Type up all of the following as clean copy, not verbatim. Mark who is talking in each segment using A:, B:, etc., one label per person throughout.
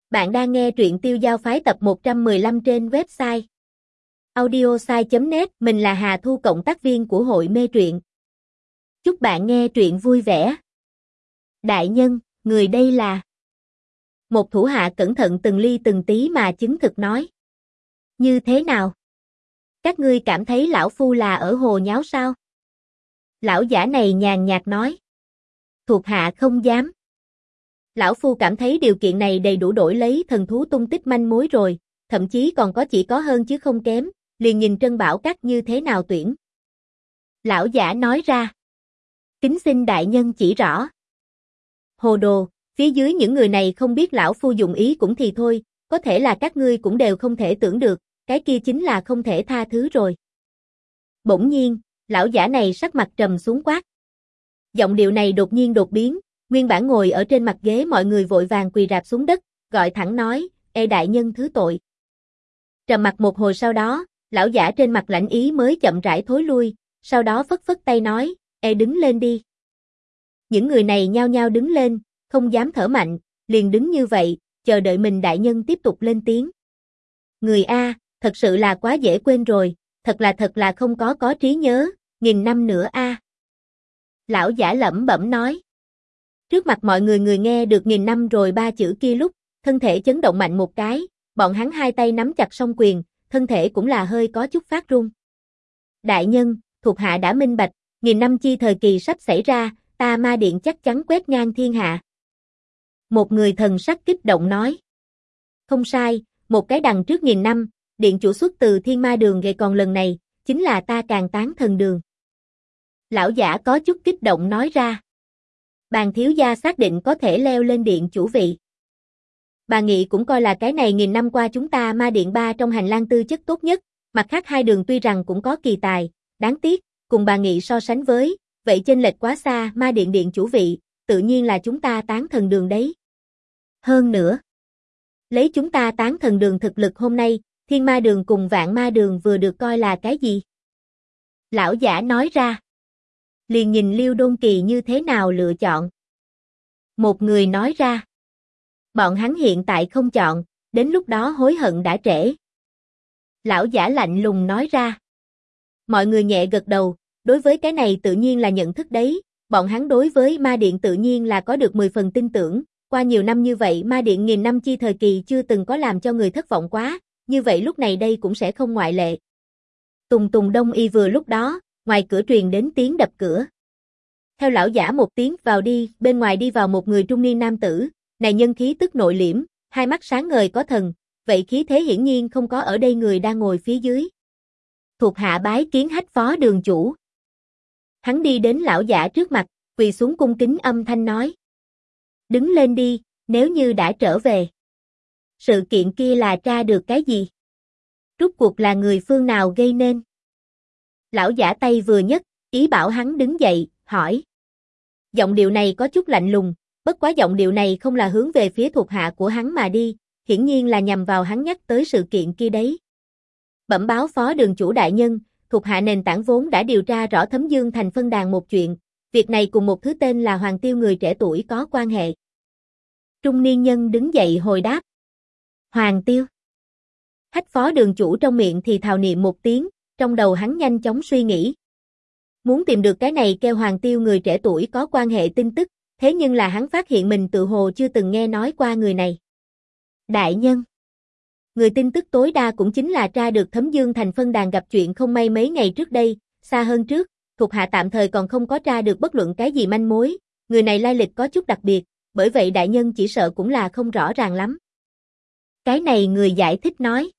A: Bạn đang nghe truyện Tiêu Giao Phái tập 115 trên website audiosai.net. Mình là Hà Thu, cộng tác viên của hội mê truyện. Chúc bạn nghe truyện vui vẻ. Đại nhân, người đây là... Một thủ hạ cẩn thận từng ly từng tí mà chứng thực nói. Như thế nào? Các ngươi cảm thấy lão phu là ở hồ nháo sao? Lão giả này nhàn nhạt nói. Thuộc hạ không dám. Lão phu cảm thấy điều kiện này đầy đủ đổi lấy thần thú tung tích manh mối rồi, thậm chí còn chỉ có hơn chứ không kém, liền nhìn Trân Bảo Các như thế nào tuyển. Lão giả nói ra. Kính xin đại nhân chỉ rõ. Hồ đồ, phía dưới những người này không biết lão phu dụng ý cũng thì thôi, có thể là các ngươi cũng đều không thể tưởng được, cái kia chính là không thể tha thứ rồi. Bỗng nhiên, lão giả này sắc mặt trầm xuống quát. Giọng điệu này đột nhiên đột biến. Nguyên bản ngồi ở trên mặt ghế mọi người vội vàng quỳ rạp xuống đất, gọi thẳng nói, ê đại nhân thứ tội. Trầm mặc một hồi sau đó, lão giả trên mặt lãnh ý mới chậm rãi thối lui, sau đó phất phất tay nói, ê đứng lên đi. Những người này nhao nhao đứng lên, không dám thở mạnh, liền đứng như vậy, chờ đợi mình đại nhân tiếp tục lên tiếng. Người A, thật sự là quá dễ quên rồi, thật là không có trí nhớ, 1000 năm nữa A. Lão giả lẩm bẩm nói. Trước mặt mọi người nghe được 1000 năm rồi 3 chữ kia lúc, thân thể chấn động mạnh một cái, bọn hắn hai tay nắm chặt song quyền, thân thể cũng là hơi có chút phát run. Đại nhân, thuộc hạ đã minh bạch, 1000 năm chi thời kỳ sắp xảy ra, ta ma điện chắc chắn quét ngang thiên hạ. Một người thần sắc kích động nói. Không sai, một cái đằng trước 1000 năm, điện chủ xuất từ thiên ma đường vậy còn lần này, chính là ta Càn Tán Thần Đường. Lão giả có chút kích động nói ra. Bàn thiếu gia xác định có thể leo lên điện chủ vị. Bà Nghị cũng coi là cái này 1000 năm qua chúng ta ma điện 3 trong hành lang tư chất tốt nhất, mặt khác hai đường tuy rằng cũng có kỳ tài, đáng tiếc, cùng bà Nghị so sánh với, vậy chênh lệch quá xa, ma điện điện chủ vị, tự nhiên là chúng ta Tán Thần Đường đấy. Hơn nữa, lấy chúng ta Tán Thần Đường thực lực hôm nay, thiên ma đường cùng vạn ma đường vừa được coi là cái gì? Lão giả nói ra. Liền nhìn Liêu Đôn Kỳ như thế nào lựa chọn. Một người nói ra. Bọn hắn hiện tại không chọn, đến lúc đó hối hận đã trễ. Lão giả lạnh lùng nói ra. Mọi người nhẹ gật đầu, đối với cái này tự nhiên là nhận thức đấy, bọn hắn đối với ma điện tự nhiên là có được 10 phần tin tưởng, qua nhiều năm như vậy ma điện 1000 năm chi thời kỳ chưa từng có làm cho người thất vọng quá, như vậy lúc này đây cũng sẽ không ngoại lệ. Tùng tùng đông y vừa lúc đó, ngoài cửa truyền đến tiếng đập cửa. Theo lão giả một tiếng vào đi, bên ngoài đi vào một người trung niên nam tử, này nhân khí tức nội liễm, hai mắt sáng ngời có thần, vậy khí thế hiển nhiên không có ở đây người đang ngồi phía dưới. Thuộc hạ bái kiến Hách phó đường chủ. Hắn đi đến lão giả trước mặt, quỳ xuống cung kính âm thanh nói. Đứng lên đi, nếu như đã trở về. Sự kiện kia là tra được cái gì? Rốt cuộc là người phương nào gây nên? Lão giả tay vừa nhấc, ý bảo hắn đứng dậy, hỏi. Giọng điệu này có chút lạnh lùng, bất quá giọng điệu này không là hướng về phía thuộc hạ của hắn mà đi, hiển nhiên là nhằm vào hắn nhắc tới sự kiện kia đấy. Bẩm báo phó đường chủ đại nhân, thuộc hạ nền tảng vốn đã điều tra rõ Thấm Dương Thành phân đàn một chuyện, việc này cùng một thứ tên là Hoàng Tiêu người trẻ tuổi có quan hệ. Trung niên nhân đứng dậy hồi đáp. Hoàng Tiêu. Hách phó đường chủ trong miệng thì thào niệm một tiếng, trong đầu hắn nhanh chóng suy nghĩ. Muốn tìm được cái này kêu Hoàng Tiêu người trẻ tuổi có quan hệ tin tức, thế nhưng là hắn phát hiện mình tự hồ chưa từng nghe nói qua người này. Đại nhân. Người tin tức tối đa cũng chính là tra được Thấm Dương Thành phân đàn gặp chuyện không may mấy ngày trước đây, xa hơn trước, thuộc hạ tạm thời còn không có tra được bất luận cái gì manh mối, người này lai lịch có chút đặc biệt, bởi vậy đại nhân chỉ sợ cũng là không rõ ràng lắm. Cái này người giải thích nói.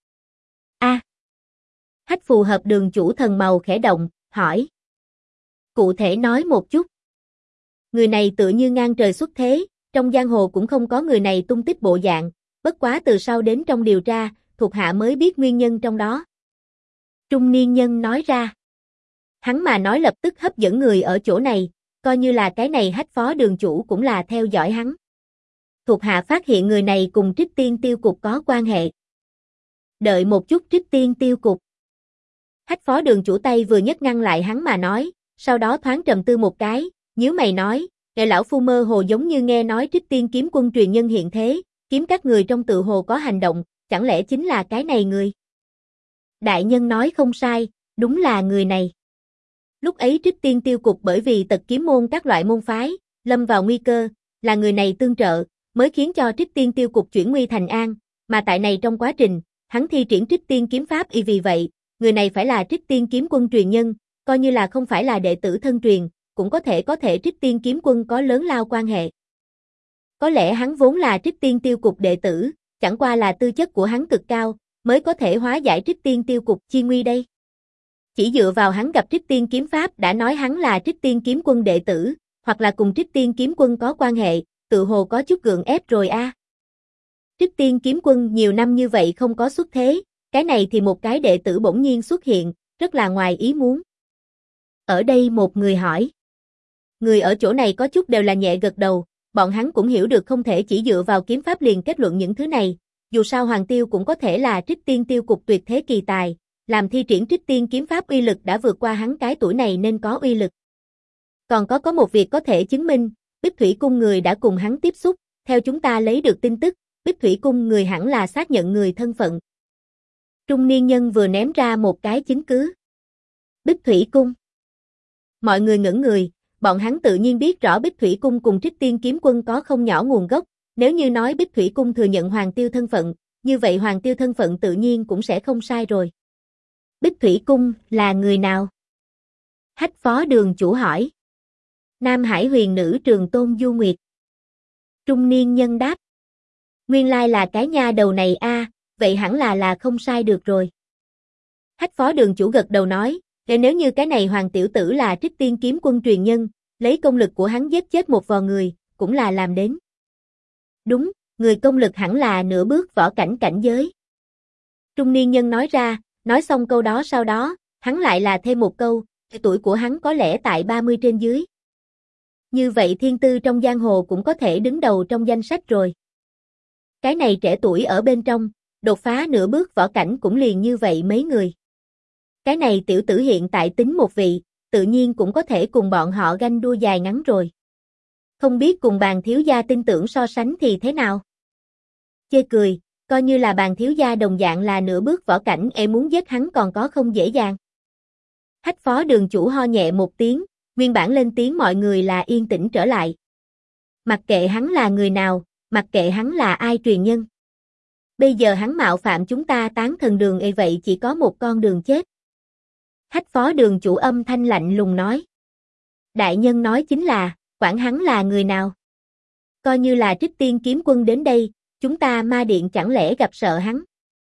A: Hách phù hợp đường chủ thần màu khẽ động, hỏi. Cụ thể nói một chút. Người này tự như ngang trời xuất thế, trong giang hồ cũng không có người này tung tích bộ dạng, bất quá từ sau đến trong điều tra, thuộc hạ mới biết nguyên nhân trong đó. Trung niên nhân nói ra. Hắn mà nói lập tức hấp dẫn người ở chỗ này, coi như là cái này Hách phó đường chủ cũng là theo dõi hắn. Thuộc hạ phát hiện người này cùng Trích Tiên Tiêu Cục có quan hệ. Đợi một chút Trích Tiên Tiêu Cục. Hách phó đường chủ tay vừa nhấc ngăn lại hắn mà nói, sau đó thoáng trầm tư một cái, nhíu mày nói, nghe lão phu mơ hồ giống như nghe nói Trích Tiên kiếm quân truyền nhân hiện thế, kiếm các người trong tự hồ có hành động, chẳng lẽ chính là cái này người? Đại nhân nói không sai, đúng là người này. Lúc ấy Trích Tiên Tiêu Cục bởi vì tật kiếm môn các loại môn phái, lâm vào nguy cơ, là người này tương trợ, mới khiến cho Trích Tiên Tiêu Cục chuyển nguy thành an, mà tại này trong quá trình, hắn thi triển Trích Tiên kiếm pháp y vì vậy, người này phải là Trích Tiên kiếm quân truyền nhân, coi như là không phải là đệ tử thân truyền, cũng có thể Trích Tiên kiếm quân có lớn lao quan hệ. Có lẽ hắn vốn là Trích Tiên Tiêu Cục đệ tử, chẳng qua là tư chất của hắn cực cao, mới có thể hóa giải Trích Tiên Tiêu Cục chi nguy đây. Chỉ dựa vào hắn gặp Trích Tiên kiếm pháp đã nói hắn là Trích Tiên kiếm quân đệ tử, hoặc là cùng Trích Tiên kiếm quân có quan hệ, tự hồ có chút gượng ép rồi a. Trích Tiên kiếm quân nhiều năm như vậy không có xuất thế, cái này thì một cái đệ tử bỗng nhiên xuất hiện, rất là ngoài ý muốn. Ở đây một người hỏi. Người ở chỗ này có chút đều là nhẹ gật đầu, bọn hắn cũng hiểu được không thể chỉ dựa vào kiếm pháp liền kết luận những thứ này, dù sao Hoàng Tiêu cũng có thể là Trích Tiên Tiêu Cục tuyệt thế kỳ tài, làm thi triển Trích Tiên kiếm pháp uy lực đã vượt qua hắn cái tuổi này nên có uy lực. Còn có một việc có thể chứng minh, Bích Thủy Cung người đã cùng hắn tiếp xúc, theo chúng ta lấy được tin tức, Bích Thủy Cung người hẳn là xác nhận người thân phận. Trung niên nhân vừa ném ra một cái chứng cứ. Bích Thủy Cung. Mọi người ngẩn người, bọn hắn tự nhiên biết rõ Bích Thủy Cung cùng Trích Tiên kiếm quân có không nhỏ nguồn gốc, nếu như nói Bích Thủy Cung thừa nhận Hoàng Tiêu thân phận, như vậy Hoàng Tiêu thân phận tự nhiên cũng sẽ không sai rồi. Bích Thủy Cung là người nào? Hách phó đường chủ hỏi. Nam Hải huyền nữ Trường Tôn Du Nguyệt. Trung niên nhân đáp. Nguyên lai là cái nha đầu này a, vậy hẳn là không sai được rồi. Hách phó đường chủ gật đầu nói, nếu như cái này Hoàng tiểu tử là Trích Tiên kiếm quân truyền nhân, lấy công lực của hắn giết chết một vò người, cũng là làm đến. Đúng, người công lực hẳn là nửa bước võ cảnh cảnh giới. Trung niên nhân nói ra, nói xong câu đó sau đó, hắn lại là thêm một câu, tuổi của hắn có lẽ tại 30 trên dưới. Như vậy thiên tư trong giang hồ cũng có thể đứng đầu trong danh sách rồi. Cái này trẻ tuổi ở bên trong, đột phá nửa bước võ cảnh cũng liền như vậy mấy người. Cái này tiểu tử hiện tại tính một vị, tự nhiên cũng có thể cùng bọn họ ganh đua dài ngắn rồi. Không biết cùng Bàn thiếu gia tin tưởng so sánh thì thế nào? Chê cười, coi như là Bàn thiếu gia đồng dạng là nửa bước võ cảnh muốn giết hắn còn có không dễ dàng. Hách phó đường chủ ho nhẹ một tiếng, nguyên bản lên tiếng mọi người là yên tĩnh trở lại. Mặc kệ hắn là người nào, mặc kệ hắn là ai truyền nhân. Bây giờ hắn mạo phạm chúng ta Tán Thần Đường vậy chỉ có một con đường chết. Hách phó đường chủ âm thanh lạnh lùng nói. Đại nhân nói chính là, quản hắn là người nào. Coi như là Trích Tiên kiếm quân đến đây, chúng ta ma điện chẳng lẽ gặp sợ hắn.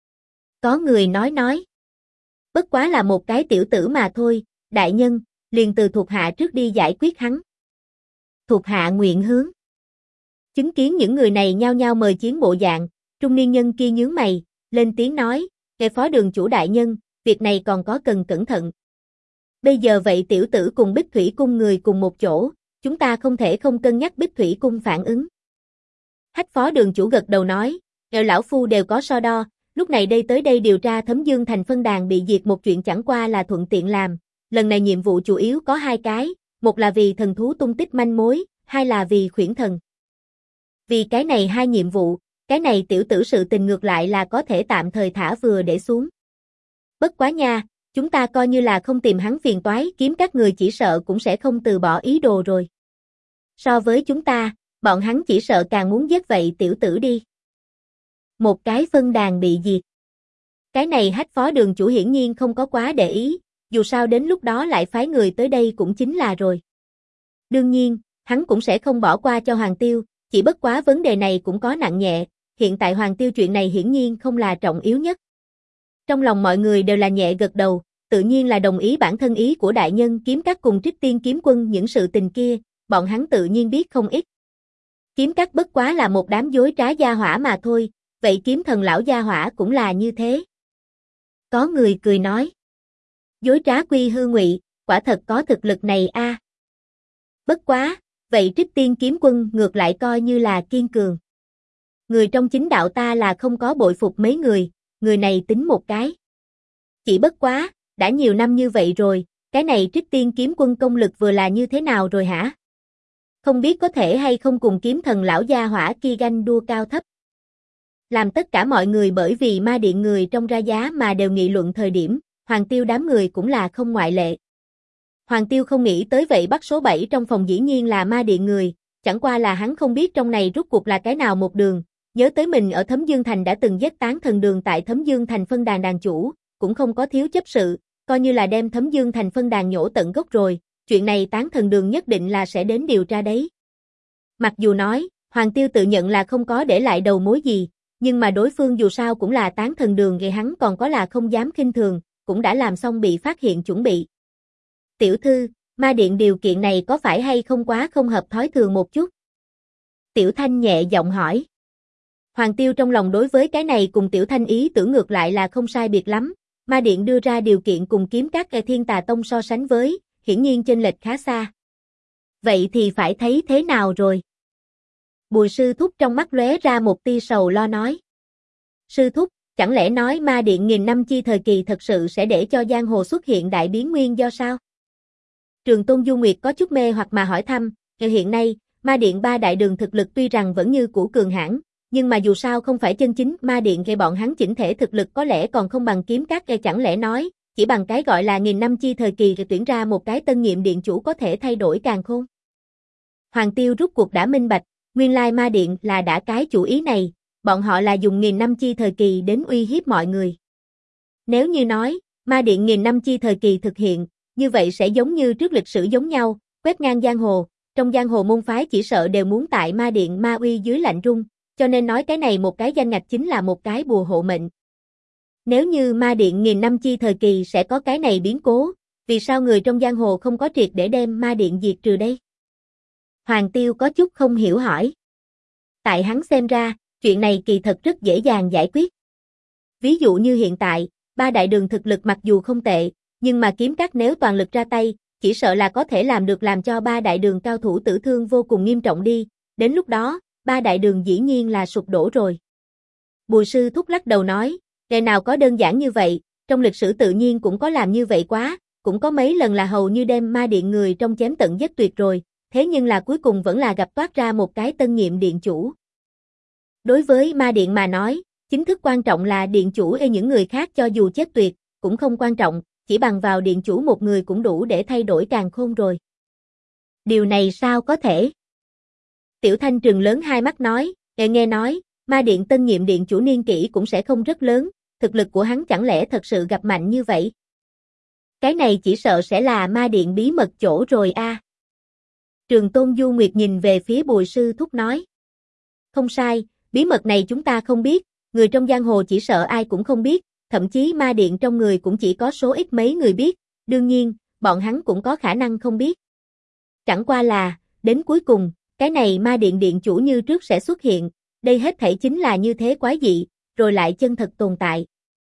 A: Có người nói. Bất quá là một cái tiểu tử mà thôi, đại nhân, liền từ thuộc hạ trước đi giải quyết hắn. Thuộc hạ nguyện hướng. Chứng kiến những người này nhao nhao mời chiến bộ dạng, trung niên nhân kia nhướng mày, lên tiếng nói, nghe phó đường chủ đại nhân, việc này còn có cần cẩn thận. Bây giờ vậy tiểu tử cùng Bích Thủy Cung người cùng một chỗ, chúng ta không thể không cân nhắc Bích Thủy Cung phản ứng. Hách phó đường chủ gật đầu nói, lão phu đều có so đo, lúc này tới đây điều tra Thấm Dương Thành phân đàn bị diệt một chuyện chẳng qua là thuận tiện làm, lần này nhiệm vụ chủ yếu có hai cái, một là vì thần thú tung tích manh mối, hai là vì khuyển thần. Vì cái này hai nhiệm vụ, cái này tiểu tử sự tình ngược lại là có thể tạm thời thả vừa để xuống. Bất quá nha, chúng ta coi như là không tìm hắn phiền toái, kiếm các người chỉ sợ cũng sẽ không từ bỏ ý đồ rồi. So với chúng ta, bọn hắn chỉ sợ càng muốn giết vậy tiểu tử đi. Một cái phân đàn bị diệt. Cái này Hách phó đường chủ hiển nhiên không có quá để ý, dù sao đến lúc đó lại phái người tới đây cũng chính là rồi. Đương nhiên, hắn cũng sẽ không bỏ qua cho Hoàng Tiêu, chỉ bất quá vấn đề này cũng có nặng nhẹ, hiện tại Hoàng Tiêu chuyện này hiển nhiên không là trọng yếu nhất. Trong lòng mọi người đều là nhẹ gật đầu, tự nhiên là đồng ý bản thân ý của đại nhân kiếm các cùng Trích Tiên kiếm quân những sự tình kia, bọn hắn tự nhiên biết không ít. Kiếm các bất quá là một đám dối trá gia hỏa mà thôi, vậy kiếm thần lão gia hỏa cũng là như thế. Có người cười nói. Dối trá quy hư ngụy, quả thật có thực lực này a. Bất quá, vậy Trích Tiên kiếm quân ngược lại coi như là kiên cường. Người trong chính đạo ta là không có bội phục mấy người này tính một cái. Chỉ bất quá, đã nhiều năm như vậy rồi, cái này Trích Tiên kiếm quân công lực vừa là như thế nào rồi hả? Không biết có thể hay không cùng kiếm thần lão gia hỏa kia ganh đua cao thấp. Làm tất cả mọi người bởi vì ma điện người trong ra giá mà đều nghị luận thời điểm, Hoàng Tiêu đám người cũng là không ngoại lệ. Hoàng Tiêu không nghĩ tới vậy bắt số 7 trong phòng dĩ nhiên là ma điện người, chẳng qua là hắn không biết trong này rút cuộc là cái nào một đường, nhớ tới mình ở Thấm Dương Thành đã từng giết Tán Thần Đường tại Thấm Dương Thành phân đàn đàn chủ, cũng không có thiếu chấp sự, coi như là đem Thấm Dương Thành phân đàn nhổ tận gốc rồi, chuyện này Tán Thần Đường nhất định là sẽ đến điều tra đấy. Mặc dù nói, Hoàng Tiêu tự nhận là không có để lại đầu mối gì, nhưng mà đối phương dù sao cũng là Tán Thần Đường thì hắn còn có là không dám khinh thường, cũng đã làm xong bị phát hiện chuẩn bị. Tiểu thư, ma điện điều kiện này có phải hay không quá không hợp thói thường một chút? Tiểu Thanh nhẹ giọng hỏi. Hoàng Tiêu trong lòng đối với cái này cùng Tiểu Thanh ý tưởng ngược lại là không sai biệt lắm, ma điện đưa ra điều kiện cùng kiếm các Thiên Tà Tông so sánh với, hiển nhiên chênh lệch khá xa. Vậy thì phải thấy thế nào rồi? Bùi sư thúc trong mắt lóe ra một tia sầu lo nói. Sư thúc, chẳng lẽ nói ma điện nghìn năm chi thời kỳ thật sự sẽ để cho giang hồ xuất hiện đại biến nguyên do sao? Trường Tôn Du Nguyệt có chút mê hoặc mà hỏi thăm, hiện nay, ma điện ba đại đường thực lực tuy rằng vẫn như cũ cường hãn, nhưng mà dù sao không phải chân chính ma điện gây bọn hắn chỉnh thể thực lực có lẽ còn không bằng kiếm các chẳng lẽ nói, chỉ bằng cái gọi là nghìn năm chi thời kỳ tuyển ra một cái tân nhiệm điện chủ có thể thay đổi càn khôn. Hoàng Tiêu rút cuộc đã minh bạch, nguyên lai ma điện là đã cái chủ ý này, bọn họ là dùng nghìn năm chi thời kỳ đến uy hiếp mọi người. Nếu như nói, ma điện nghìn năm chi thời kỳ thực hiện, như vậy sẽ giống như trước lịch sử giống nhau, quét ngang giang hồ, trong giang hồ môn phái chỉ sợ đều muốn tại ma điện ma uy dưới lạnh run, cho nên nói cái này một cái danh ngạch chính là một cái bùa hộ mệnh. Nếu như ma điện nghìn năm chi thời kỳ sẽ có cái này biến cố, vì sao người trong giang hồ không có triệt để đem ma điện diệt trừ đây? Hoàng Tiêu có chút không hiểu hỏi. Tại hắn xem ra, chuyện này kỳ thật rất dễ dàng giải quyết. Ví dụ như hiện tại, ba đại đường thực lực mặc dù không tệ, nhưng mà kiếm các nếu toàn lực ra tay, chỉ sợ là có thể làm được làm cho ba đại đường cao thủ tử thương vô cùng nghiêm trọng đi, đến lúc đó, ba đại đường dĩ nhiên là sụp đổ rồi. Bùi sư thúc lắc đầu nói, ngày nào có đơn giản như vậy, trong lịch sử tự nhiên cũng có làm như vậy quá, cũng có mấy lần là hầu như đem ma điện người trong chém tận giết tuyệt rồi, thế nhưng là cuối cùng vẫn là gặp toát ra một cái tân nhiệm điện chủ. Đối với ma điện mà nói, chính thức quan trọng là điện chủ những người khác cho dù chết tuyệt, cũng không quan trọng, chỉ bằng vào điện chủ một người cũng đủ để thay đổi càn khôn rồi. Điều này sao có thể? Tiểu Thanh trừng lớn hai mắt nói, nghe nói, ma điện tân nhiệm điện chủ niên kỷ cũng sẽ không rất lớn, thực lực của hắn chẳng lẽ thật sự gặp mạnh như vậy? Cái này chỉ sợ sẽ là ma điện bí mật chỗ rồi a. Trường Tôn Du Nguyệt nhìn về phía Bùi sư thúc nói. Không sai, bí mật này chúng ta không biết, người trong giang hồ chỉ sợ ai cũng không biết, thậm chí ma điện trong người cũng chỉ có số ít mấy người biết, đương nhiên, bọn hắn cũng có khả năng không biết. Chẳng qua là, đến cuối cùng, cái này ma điện điện chủ như trước sẽ xuất hiện, đây hết thảy chính là như thế quái dị, rồi lại chân thật tồn tại.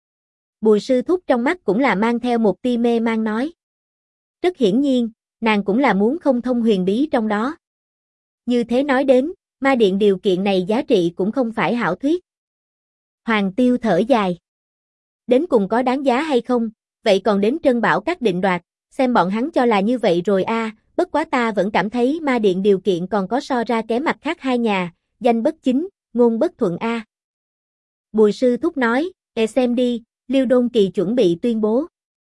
A: Bùi sư thúc trong mắt cũng là mang theo một tia mê mang nói. Rất hiển nhiên, nàng cũng là muốn không thông huyền bí trong đó. Như thế nói đến, ma điện điều kiện này giá trị cũng không phải hảo thuyết. Hoàng Tiêu thở dài. Đến cùng có đáng giá hay không, vậy còn đến Trân Bảo các định đoạt, xem bọn hắn cho là như vậy rồi a. Bất quá ta vẫn cảm thấy ma điện điều kiện còn có so ra kém mặt khác hai nhà, danh bất chính, ngôn bất thuận a. Bùi sư thúc nói, xem đi, Liêu Đôn Kỳ chuẩn bị tuyên bố.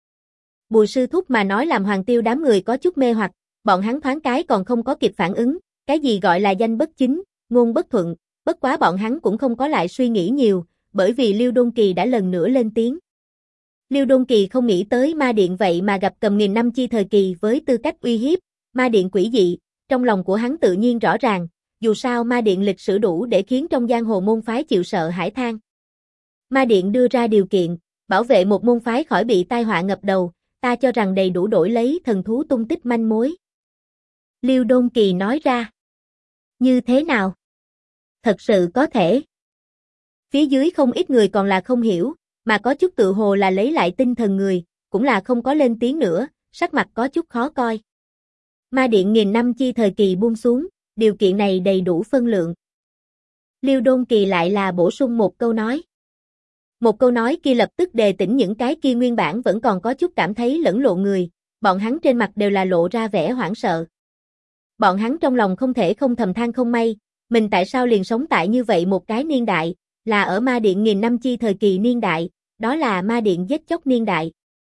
A: Bùi sư thúc mà nói làm Hoàng Tiêu đám người có chút mê hoặc, bọn hắn thoáng cái còn không có kịp phản ứng, cái gì gọi là danh bất chính, ngôn bất thuận, bất quá bọn hắn cũng không có lại suy nghĩ nhiều, bởi vì Liêu Đôn Kỳ đã lần nữa lên tiếng. Liêu Đôn Kỳ không nghĩ tới ma điện vậy mà gặp cầm nghìn năm chi thời kỳ với tư cách uy hiếp, ma điện quỷ dị, trong lòng của hắn tự nhiên rõ ràng, dù sao ma điện lịch sử đủ để khiến trong giang hồ môn phái chịu sợ hãi than. Ma điện đưa ra điều kiện, bảo vệ một môn phái khỏi bị tai họa ngập đầu, ta cho rằng đầy đủ đổi lấy thần thú tung tích manh mối. Liêu Đôn Kỳ nói ra. Như thế nào? Thật sự có thể. Phía dưới không ít người còn là không hiểu, mà có chút tự hồ là lấy lại tinh thần người, cũng là không có lên tiếng nữa, sắc mặt có chút khó coi. Ma điện nghìn năm chi thời kỳ buông xuống, điều kiện này đầy đủ phân lượng. Liêu Đôn Kỳ lại là bổ sung một câu nói. Một câu nói kia lập tức đề tỉnh những cái kia nguyên bản vẫn còn có chút cảm thấy lẫn lộn người, bọn hắn trên mặt đều là lộ ra vẻ hoảng sợ. Bọn hắn trong lòng không thể không thầm than không may, mình tại sao liền sống tại như vậy một cái niên đại, là ở ma điện nghìn năm chi thời kỳ niên đại, đó là ma điện giết chóc niên đại.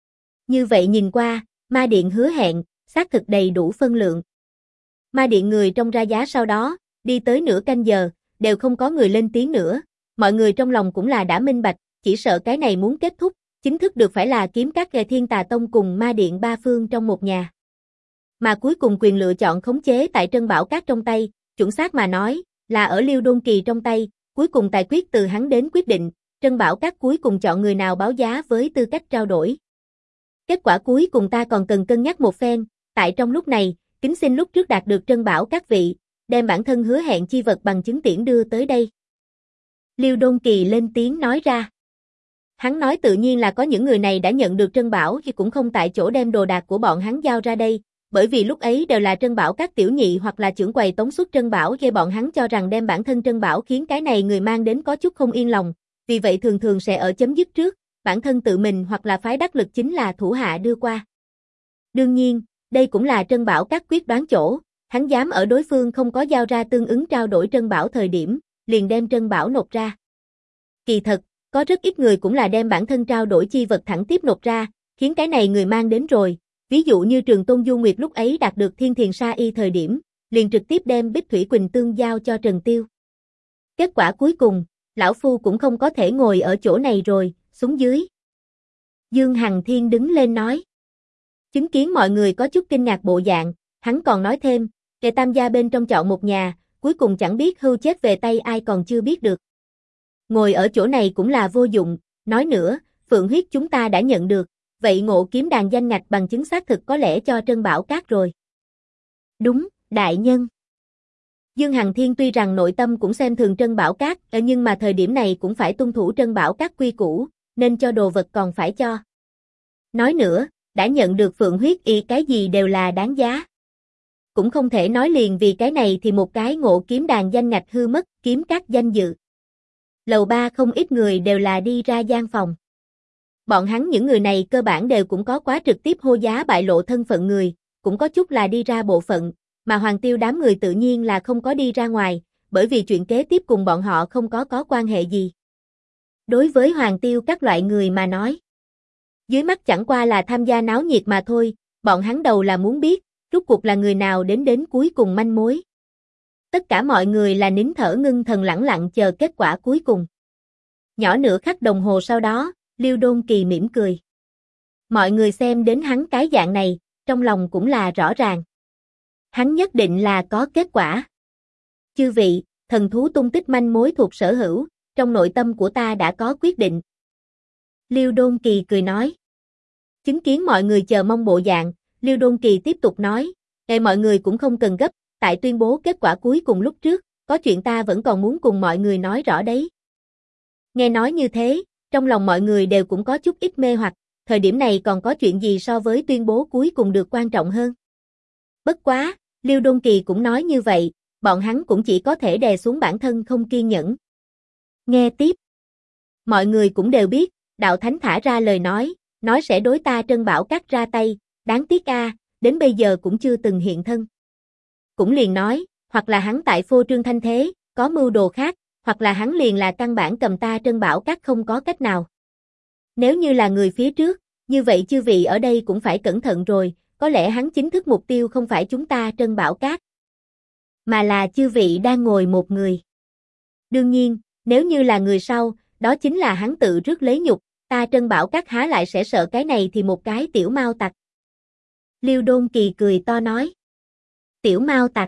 A: Như vậy nhìn qua, ma điện hứa hẹn, xác thực đầy đủ phân lượng. Ma điện người trong ra giá sau đó, đi tới nửa canh giờ, đều không có người lên tiếng nữa, mọi người trong lòng cũng là đã minh bạch, chỉ sợ cái này muốn kết thúc, chính thức được phải là kiếm các Thiên Tà Tông cùng ma điện ba phương trong một nhà. Mà cuối cùng quyền lựa chọn khống chế tại Trân Bảo Các trong tay, chuẩn xác mà nói, là ở Liêu Đôn Kỳ trong tay, cuối cùng tài quyết từ hắn đến quyết định, Trân Bảo Các cuối cùng chọn người nào báo giá với tư cách trao đổi. Kết quả cuối cùng ta còn cần cân nhắc một phen, tại trong lúc này, kính xin lúc trước đạt được Trân Bảo Các vị, đem bản thân hứa hẹn chi vật bằng chứng tiễn đưa tới đây. Liêu Đôn Kỳ lên tiếng nói ra. Hắn nói tự nhiên là có những người này đã nhận được Trân Bảo thì cũng không tại chỗ đem đồ đạc của bọn hắn giao ra đây, bởi vì lúc ấy đều là Trân Bảo Các tiểu nhị hoặc là trưởng quầy tống xuất Trân Bảo gây bọn hắn cho rằng đem bản thân Trân Bảo khiến cái này người mang đến có chút không yên lòng, vì vậy thường thường sẽ ở chấm dứt trước, bản thân tự mình hoặc là phái đắc lực chính là thủ hạ đưa qua. Đương nhiên, đây cũng là Trân Bảo Các quyết đoán chỗ, hắn dám ở đối phương không có giao ra tương ứng trao đổi Trân Bảo thời điểm, liền đem Trân Bảo nộp ra. Kỳ thật, có rất ít người cũng là đem bản thân trao đổi chi vật thẳng tiếp nộp ra, khiến cái này người mang đến rồi, ví dụ như Trường Tôn Du Nguyệt lúc ấy đạt được Thiên Thiền Sa Y thời điểm, liền trực tiếp đem Bích Thủy Quỳnh Tương giao cho Trần Tiêu. Kết quả cuối cùng, lão phu cũng không có thể ngồi ở chỗ này rồi, xuống dưới. Dương Hằng Thiên đứng lên nói. Chứng kiến mọi người có chút kinh ngạc bộ dạng, hắn còn nói thêm, kẻ tam gia bên trong chọn một nhà, cuối cùng chẳng biết hưu chết về tay ai còn chưa biết được. Ngồi ở chỗ này cũng là vô dụng, nói nữa, phượng huyết chúng ta đã nhận được, vậy Ngộ Kiếm Đàn danh ngạch bằng chứng xác thực có lẽ cho Trân Bảo Các rồi. Đúng, đại nhân. Dương Hằng Thiên tuy rằng nội tâm cũng xem thường Trân Bảo Các, nhưng mà thời điểm này cũng phải tuân thủ Trân Bảo Các quy củ, nên cho đồ vật còn phải cho. Nói nữa, đã nhận được phượng huyết y cái gì đều là đáng giá. Cũng không thể nói liền vì cái này thì một cái Ngộ Kiếm Đàn danh ngạch hư mất, kiếm các danh dự. Lầu 3 không ít người đều là đi ra gian phòng. Bọn hắn những người này cơ bản đều cũng có quá trực tiếp hô giá bại lộ thân phận người, cũng có chút là đi ra bộ phận, mà Hoàng Tiêu đám người tự nhiên là không có đi ra ngoài, bởi vì chuyện kế tiếp cùng bọn họ không có quan hệ gì. Đối với Hoàng Tiêu các loại người mà nói, dưới mắt chẳng qua là tham gia náo nhiệt mà thôi, bọn hắn đầu là muốn biết, rốt cuộc là người nào đến cuối cùng manh mối. Tất cả mọi người là nín thở ngưng thần lẳng lặng chờ kết quả cuối cùng. Nhỏ nửa khắc đồng hồ sau đó, Liêu Đôn Kỳ mỉm cười. Mọi người xem đến hắn cái dạng này, trong lòng cũng là rõ ràng. Hắn nhất định là có kết quả. Chư vị, thần thú tung tích manh mối thuộc sở hữu, trong nội tâm của ta đã có quyết định. Liêu Đôn Kỳ cười nói. Chứng kiến mọi người chờ mong bộ dạng, Liêu Đôn Kỳ tiếp tục nói, mọi người cũng không cần gấp, tại tuyên bố kết quả cuối cùng lúc trước, có chuyện ta vẫn còn muốn cùng mọi người nói rõ đấy. Nghe nói như thế, trong lòng mọi người đều cũng có chút ít mê hoặc, thời điểm này còn có chuyện gì so với tuyên bố cuối cùng được quan trọng hơn. Bất quá, Liêu Đôn Kỳ cũng nói như vậy, bọn hắn cũng chỉ có thể đè xuống bản thân không kiên nhẫn. Nghe tiếp. Mọi người cũng đều biết, Đạo Thánh thả ra lời nói sẽ đối ta Trân Bảo Các ra tay, đáng tiếc đến bây giờ cũng chưa từng hiện thân. Cũng liền nói, hoặc là hắn tại phô trương thanh thế, có mưu đồ khác, hoặc là hắn liền là căn bản cầm ta Trân Bảo Các không có cách nào. Nếu như là người phía trước, như vậy chư vị ở đây cũng phải cẩn thận rồi, có lẽ hắn chính thức mục tiêu không phải chúng ta Trân Bảo Các, mà là chư vị đang ngồi một người. Đương nhiên, nếu như là người sau, đó chính là hắn tự rước lấy nhục, ta Trân Bảo Các há lại sẽ sợ cái này thì một cái tiểu mao tặc. Liêu Đôn Kỳ cười to nói. Tiểu mao tặc.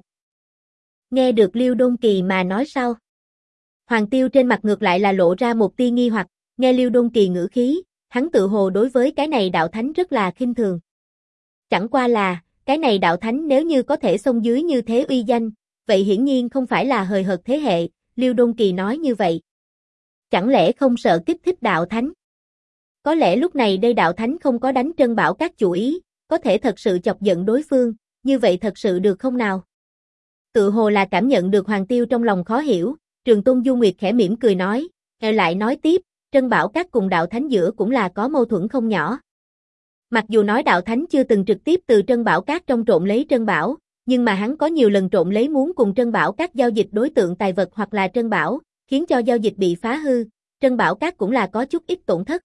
A: Nghe được Liêu Đôn Kỳ mà nói sau. Hoàng Tiêu trên mặt ngược lại là lộ ra một tia nghi hoặc, nghe Liêu Đôn Kỳ ngữ khí, hắn tự hồ đối với cái này đạo thánh rất là khinh thường. Chẳng qua là, cái này đạo thánh nếu như có thể xông dưới như thế uy danh, vậy hiển nhiên không phải là hời hợt thế hệ, Liêu Đôn Kỳ nói như vậy. Chẳng lẽ không sợ kích thích đạo thánh? Có lẽ lúc này đây đạo thánh không có đánh Trân Bảo Các chủ ý, có thể thật sự chọc giận đối phương, như vậy thật sự được không nào? Tự hồ là cảm nhận được Hoàng Tiêu trong lòng khó hiểu, Trường Tôn Du Nguyệt khẽ mỉm cười nói, lại nói tiếp, Trân Bảo Các cùng đạo thánh giữa cũng là có mâu thuẫn không nhỏ. Mặc dù nói đạo thánh chưa từng trực tiếp từ Trân Bảo Các trong trộn lấy Trân Bảo, nhưng mà hắn có nhiều lần trộn lấy muốn cùng Trân Bảo Các giao dịch đối tượng tài vật hoặc là Trân Bảo, khiến cho giao dịch bị phá hư, Trân Bảo Các cũng là có chút ít tổn thất.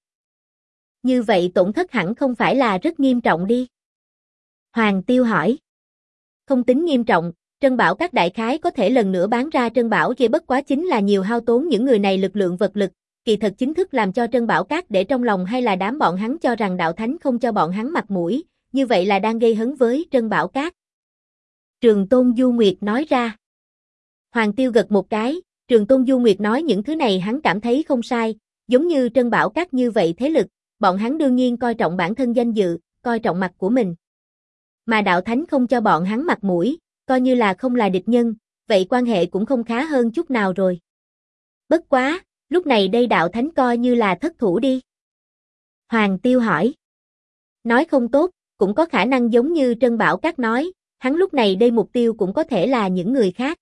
A: Như vậy tổn thất hẳn không phải là rất nghiêm trọng đi. Hoàng Tiêu hỏi. Không tính nghiêm trọng, Trân Bảo Các đại khái có thể lần nữa bán ra Trân Bảo kia, bất quá chính là nhiều hao tốn những người này lực lượng vật lực, kỳ thật chính thức làm cho Trân Bảo Các để trong lòng hay là đám bọn hắn cho rằng đạo thánh không cho bọn hắn mặt mũi, như vậy là đang gây hấn với Trân Bảo Các. Trường Tôn Du Nguyệt nói ra. Hoàng Tiêu gật một cái, Trường Tôn Du Nguyệt nói những thứ này hắn cảm thấy không sai, giống như Trân Bảo Các như vậy thế lực, bọn hắn đương nhiên coi trọng bản thân danh dự, coi trọng mặt của mình. Mà đạo thánh không cho bọn hắn mặt mũi, coi như là không là địch nhân, vậy quan hệ cũng không khá hơn chút nào rồi. Bất quá, lúc này đây đạo thánh coi như là thất thủ đi. Hoàng Tiêu hỏi. Nói không tốt, cũng có khả năng giống như Trân Bảo Các nói, hắn lúc này đây mục tiêu cũng có thể là những người khác.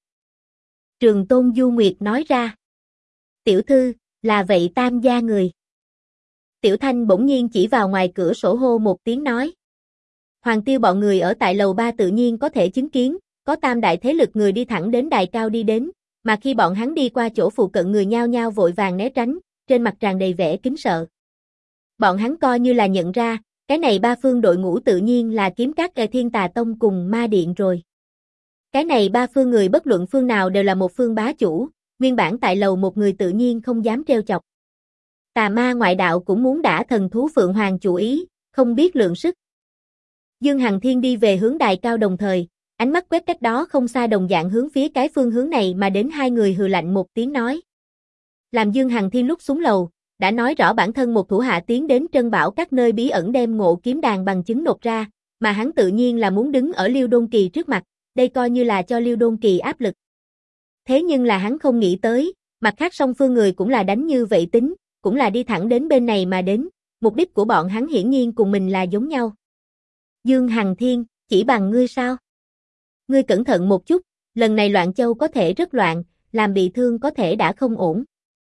A: Trường Tôn Du Nguyệt nói ra. Tiểu thư, là vậy Tam gia người. Tiểu Thanh bỗng nhiên chỉ vào ngoài cửa sổ hô một tiếng nói. Hoàng Tiêu bọn người ở tại lầu 3 tự nhiên có thể chứng kiến, có tam đại thế lực người đi thẳng đến đài cao đi đến, mà khi bọn hắn đi qua chỗ phụ cận người nhao nhao vội vàng né tránh, trên mặt tràn đầy vẻ kính sợ. Bọn hắn coi như là nhận ra, cái này ba phương đội ngũ tự nhiên là Kiếm Các, Thiên Tà Tông cùng Ma Điện rồi. Cái này ba phương người bất luận phương nào đều là một phương bá chủ, nguyên bản tại lầu một người tự nhiên không dám trêu chọc. Tà ma ngoại đạo cũng muốn đả thần thú Phượng Hoàng chủ ý, không biết lượng sức. Dương Hằng Thiên đi về hướng đài cao đồng thời, ánh mắt quét cách đó không xa đồng dạng hướng phía cái phương hướng này mà đến, hai người hừ lạnh một tiếng nói. Làm Dương Hằng Thiên lúc xuống lầu, đã nói rõ bản thân một thủ hạ tiến đến Trân Bảo Các nơi bí ẩn đem Ngộ Kiếm Đàn bằng chứng nộp ra, mà hắn tự nhiên là muốn đứng ở Liêu Đôn Kỳ trước mặt, đây coi như là cho Liêu Đôn Kỳ áp lực. Thế nhưng là hắn không nghĩ tới, mặt khác song phương người cũng là đánh như vậy tính, cũng là đi thẳng đến bên này mà đến, mục đích của bọn hắn hiển nhiên cùng mình là giống nhau. Dương Hằng Thiên, chỉ bằng ngươi sao? Ngươi cẩn thận một chút, lần này Loạn Châu có thể rất loạn, làm bị thương có thể đã không ổn.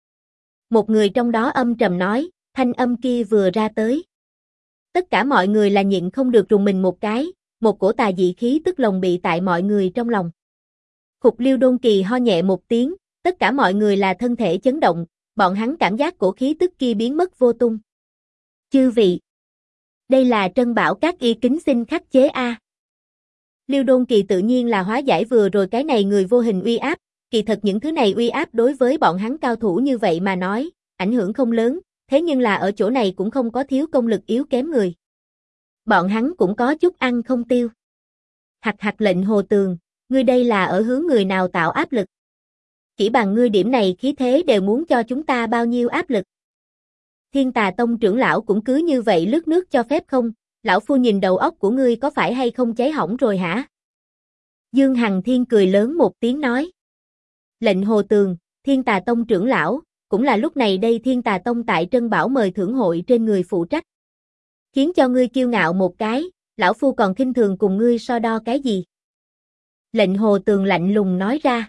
A: Một người trong đó âm trầm nói, thanh âm kia vừa ra tới. Tất cả mọi người là nhịn không được rùng mình một cái, một cổ tà dị khí tức lồng bị tại mọi người trong lòng. Khục Liêu Đôn Kỳ ho nhẹ một tiếng, tất cả mọi người là thân thể chấn động, bọn hắn cảm giác cổ khí tức kia biến mất vô tung. Chư vị, đây là Trân Bảo Các y kính xin khắc chế a. Liêu Đôn Kỳ tự nhiên là hóa giải vừa rồi cái này người vô hình uy áp, kỳ thật những thứ này uy áp đối với bọn hắn cao thủ như vậy mà nói, ảnh hưởng không lớn, thế nhưng là ở chỗ này cũng không có thiếu công lực yếu kém người. Bọn hắn cũng có chút ăn không tiêu. Hặc hặc lệnh Hồ Tường, ngươi đây là ở hướng người nào tạo áp lực? Chỉ bằng ngươi điểm này khí thế đều muốn cho chúng ta bao nhiêu áp lực? Thiên Tà Tông trưởng lão cũng cứ như vậy lướt nước cho phép không? Lão phu nhìn đầu óc của ngươi có phải hay không cháy hỏng rồi hả? Dương Hằng Thiên cười lớn một tiếng nói. Lệnh Hồ Tường, Thiên Tà Tông trưởng lão, cũng là lúc này đây Thiên Tà Tông tại Trân Bảo mời thưởng hội trên người phụ trách. Khiến cho ngươi kiêu ngạo một cái, lão phu còn khinh thường cùng ngươi so đo cái gì? Lệnh Hồ Tường lạnh lùng nói ra.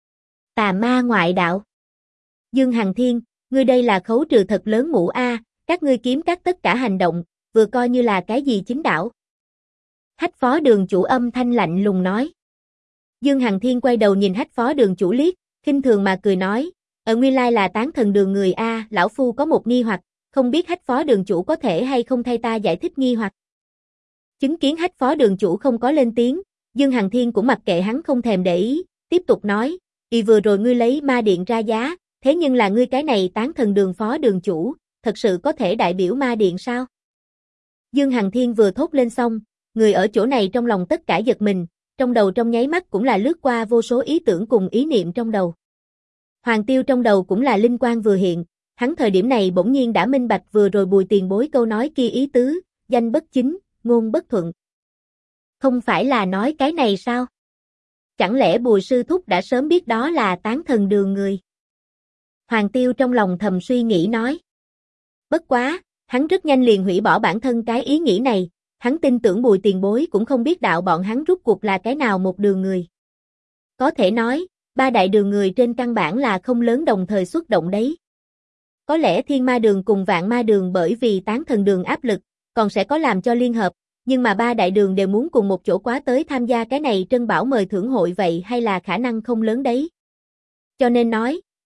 A: Tà ma ngoại đạo. Dương Hằng Thiên, ngươi đây là khấu trừ thật lớn mũ a, các ngươi Kiếm Các tất cả hành động, vừa coi như là cái gì chính đạo. Hách phó đường chủ âm thanh lạnh lùng nói. Dương Hằng Thiên quay đầu nhìn hách phó đường chủ liếc, khinh thường mà cười nói, ở nguyên lai là Tán Thần Đường người a, lão phu có một nghi hoặc, không biết hách phó đường chủ có thể hay không thay ta giải thích nghi hoặc. Chứng kiến hách phó đường chủ không có lên tiếng, Dương Hằng Thiên cũng mặc kệ hắn không thèm để ý, tiếp tục nói, vừa rồi ngươi lấy Ma Điện ra giá, thế nhưng là ngươi cái này Tán Thần Đường phó đường chủ, thật sự có thể đại biểu Ma Điện sao? Dương Hằng Thiên vừa thốt lên xong, người ở chỗ này trong lòng tất cả giật mình, trong đầu trong nháy mắt cũng là lướt qua vô số ý tưởng cùng ý niệm trong đầu. Hoàng Tiêu trong đầu cũng là linh quang vừa hiện, hắn thời điểm này bỗng nhiên đã minh bạch vừa rồi Bùi tiền bối câu nói kia ý tứ, danh bất chính, ngôn bất thuận. Không phải là nói cái này sao? Chẳng lẽ Bùi sư thúc đã sớm biết đó là Tán Thần Đường người? Hoàng Tiêu trong lòng thầm suy nghĩ nói. Bất quá, hắn rất nhanh liền hủy bỏ bản thân cái ý nghĩ này, hắn tin tưởng Bùi tiền bối cũng không biết đạo bọn hắn rút cuộc là cái nào một đường người. Có thể nói, ba đại đường người trên căn bản là không lớn đồng thời xuất động đấy. Có lẽ Thiên Ma Đường cùng Vạn Ma Đường bởi vì Tán Thần Đường áp lực, còn sẽ có làm cho liên hợp, nhưng mà ba đại đường đều muốn cùng một chỗ quá tới tham gia cái này Trân Bảo mời thưởng hội vậy hay là khả năng không lớn đấy. Cho nên nói,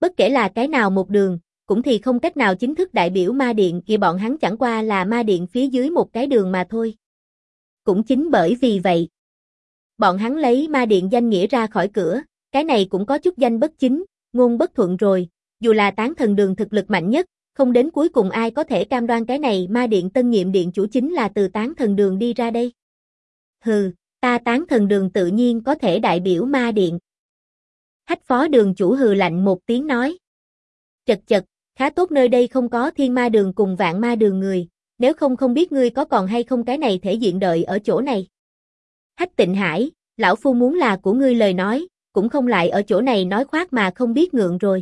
A: Bất kể là cái nào một đường, cũng thì không cách nào chính thức đại biểu ma điện, vì bọn hắn chẳng qua là ma điện phía dưới một cái đường mà thôi. Cũng chính bởi vì vậy, bọn hắn lấy ma điện danh nghĩa ra khỏi cửa, cái này cũng có chút danh bất chính, ngôn bất thuận rồi, dù là tán thần đường thực lực mạnh nhất, không đến cuối cùng ai có thể cam đoan cái này ma điện tân nhiệm điện chủ chính là từ tán thần đường đi ra đây. Hừ, ta tán thần đường tự nhiên có thể đại biểu ma điện. Hách phó đường chủ hừ lạnh một tiếng nói. Chật chật, khá tốt nơi đây không có thiên ma đường cùng vạn ma đường người, nếu không không biết ngươi có còn hay không cái này thể diện đợi ở chỗ này. Hách Tịnh Hải, lão phu muốn là của ngươi lời nói, cũng không lại ở chỗ này nói khoác mà không biết ngượng rồi.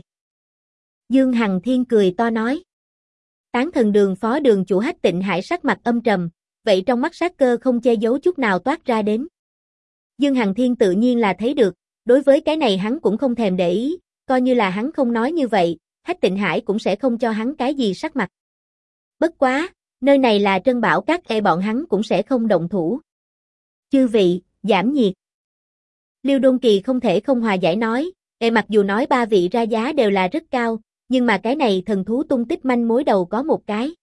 A: Dương Hằng Thiên cười to nói. Tán thần đường phó đường chủ Hách Tịnh Hải sắc mặt âm trầm, vậy trong mắt sát cơ không che giấu chút nào toát ra đến. Dương Hằng Thiên tự nhiên là thấy được, đối với cái này hắn cũng không thèm để ý, coi như là hắn không nói như vậy, Hách Tịnh Hải cũng sẽ không cho hắn cái gì sắc mặt. Bất quá, nơi này là Trân Bảo Các, bọn hắn cũng sẽ không động thủ. Chư vị, giảm nhiệt. Liêu Đôn Kỳ không thể không hòa giải nói, mặc dù nói ba vị ra giá đều là rất cao, nhưng mà cái này thần thú tung tích manh mối đầu có một cái.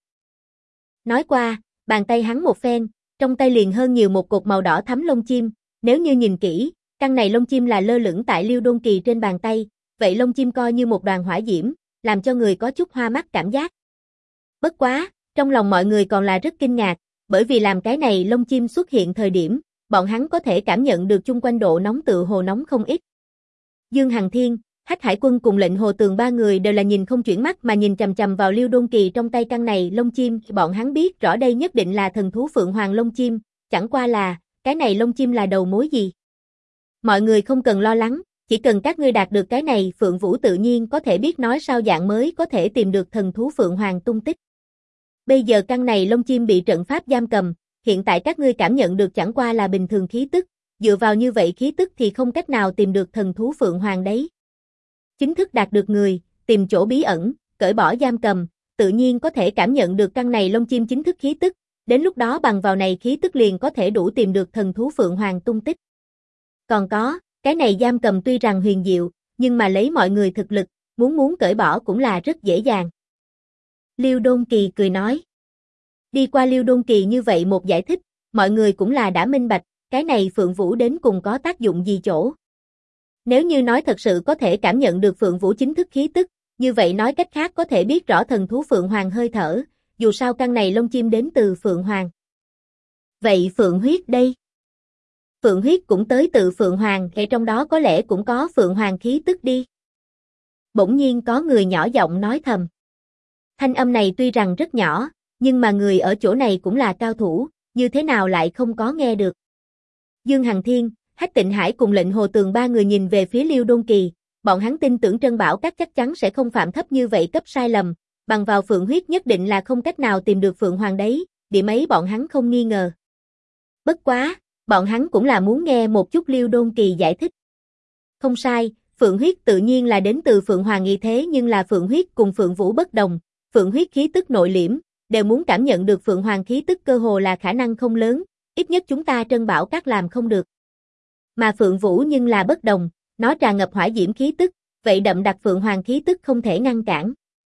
A: Nói qua, bàn tay hắn một phen, trong tay liền hơn nhiều một cột màu đỏ thắm lông chim, nếu như nhìn kỹ, căn này lông chim là lơ lửng tại Liêu Đôn Kỳ trên bàn tay, vậy lông chim coi như một đoàn hỏa diễm, làm cho người có chút hoa mắt cảm giác. Bất quá, trong lòng mọi người còn là rất kinh ngạc, bởi vì làm cái này lông chim xuất hiện thời điểm, bọn hắn có thể cảm nhận được chung quanh độ nóng tự hồ nóng không ít. Dương Hằng Thiên, Hách Hải Quân cùng Lệnh Hồ Tường ba người đều là nhìn không chuyển mắt mà nhìn chằm chằm vào Liêu Đôn Kỳ trong tay căn này lông chim, bọn hắn biết rõ đây nhất định là thần thú Phượng Hoàng lông chim, chẳng qua là, cái này lông chim là đầu mối gì? Mọi người không cần lo lắng, chỉ cần các ngươi đạt được cái này Phượng Vũ tự nhiên có thể biết nói sao dạng mới có thể tìm được thần thú Phượng Hoàng tung tích. Bây giờ căn này lông chim bị trận pháp giam cầm, hiện tại các ngươi cảm nhận được chẳng qua là bình thường khí tức, dựa vào như vậy khí tức thì không cách nào tìm được thần thú Phượng Hoàng đấy. Chính thức đạt được người, tìm chỗ bí ẩn, cởi bỏ giam cầm, tự nhiên có thể cảm nhận được căn này lông chim chính thức khí tức, đến lúc đó bằng vào này khí tức liền có thể đủ tìm được thần thú Phượng Hoàng tung tích. Còn có, cái này giam cầm tuy rằng huyền diệu, nhưng mà lấy mọi người thực lực, muốn cởi bỏ cũng là rất dễ dàng. Liêu Đôn Kỳ cười nói. Đi qua Liêu Đôn Kỳ như vậy một giải thích, mọi người cũng là đã minh bạch, cái này Phượng Vũ đến cùng có tác dụng gì chỗ. Nếu như nói thật sự có thể cảm nhận được Phượng Vũ chính thức khí tức, như vậy nói cách khác có thể biết rõ thần thú Phượng Hoàng hơi thở, dù sao căn này lông chim đến từ Phượng Hoàng. Vậy Phượng huyết đây? Phượng huyết cũng tới từ Phượng Hoàng, trong đó có lẽ cũng có Phượng Hoàng khí tức đi. Bỗng nhiên có người nhỏ giọng nói thầm. Thanh âm này tuy rằng rất nhỏ, nhưng mà người ở chỗ này cũng là cao thủ, như thế nào lại không có nghe được. Dương Hằng Thiên, Hách Tịnh Hải cùng Lệnh Hồ Tường ba người nhìn về phía Liêu Đôn Kỳ, bọn hắn tin tưởng Trân Bảo Các chắc chắn sẽ không phạm thấp như vậy cấp sai lầm, bằng vào Phượng huyết nhất định là không cách nào tìm được Phượng Hoàng đấy, điểm ấy bọn hắn không nghi ngờ. Bất quá, bọn hắn cũng là muốn nghe một chút Liêu Đôn Kỳ giải thích. Không sai, Phượng huyết tự nhiên là đến từ Phượng Hoàng y thế nhưng là Phượng huyết cùng Phượng Vũ bất đồng, Phượng huyết khí tức nội liễm, đều muốn cảm nhận được Phượng Hoàng khí tức cơ hồ là khả năng không lớn, ít nhất chúng ta Trân Bảo Các làm không được. Mà Phượng Vũ nhưng là bất đồng, nó tràn ngập hỏa diễm khí tức, vậy đậm đặc Phượng Hoàng khí tức không thể ngăn cản.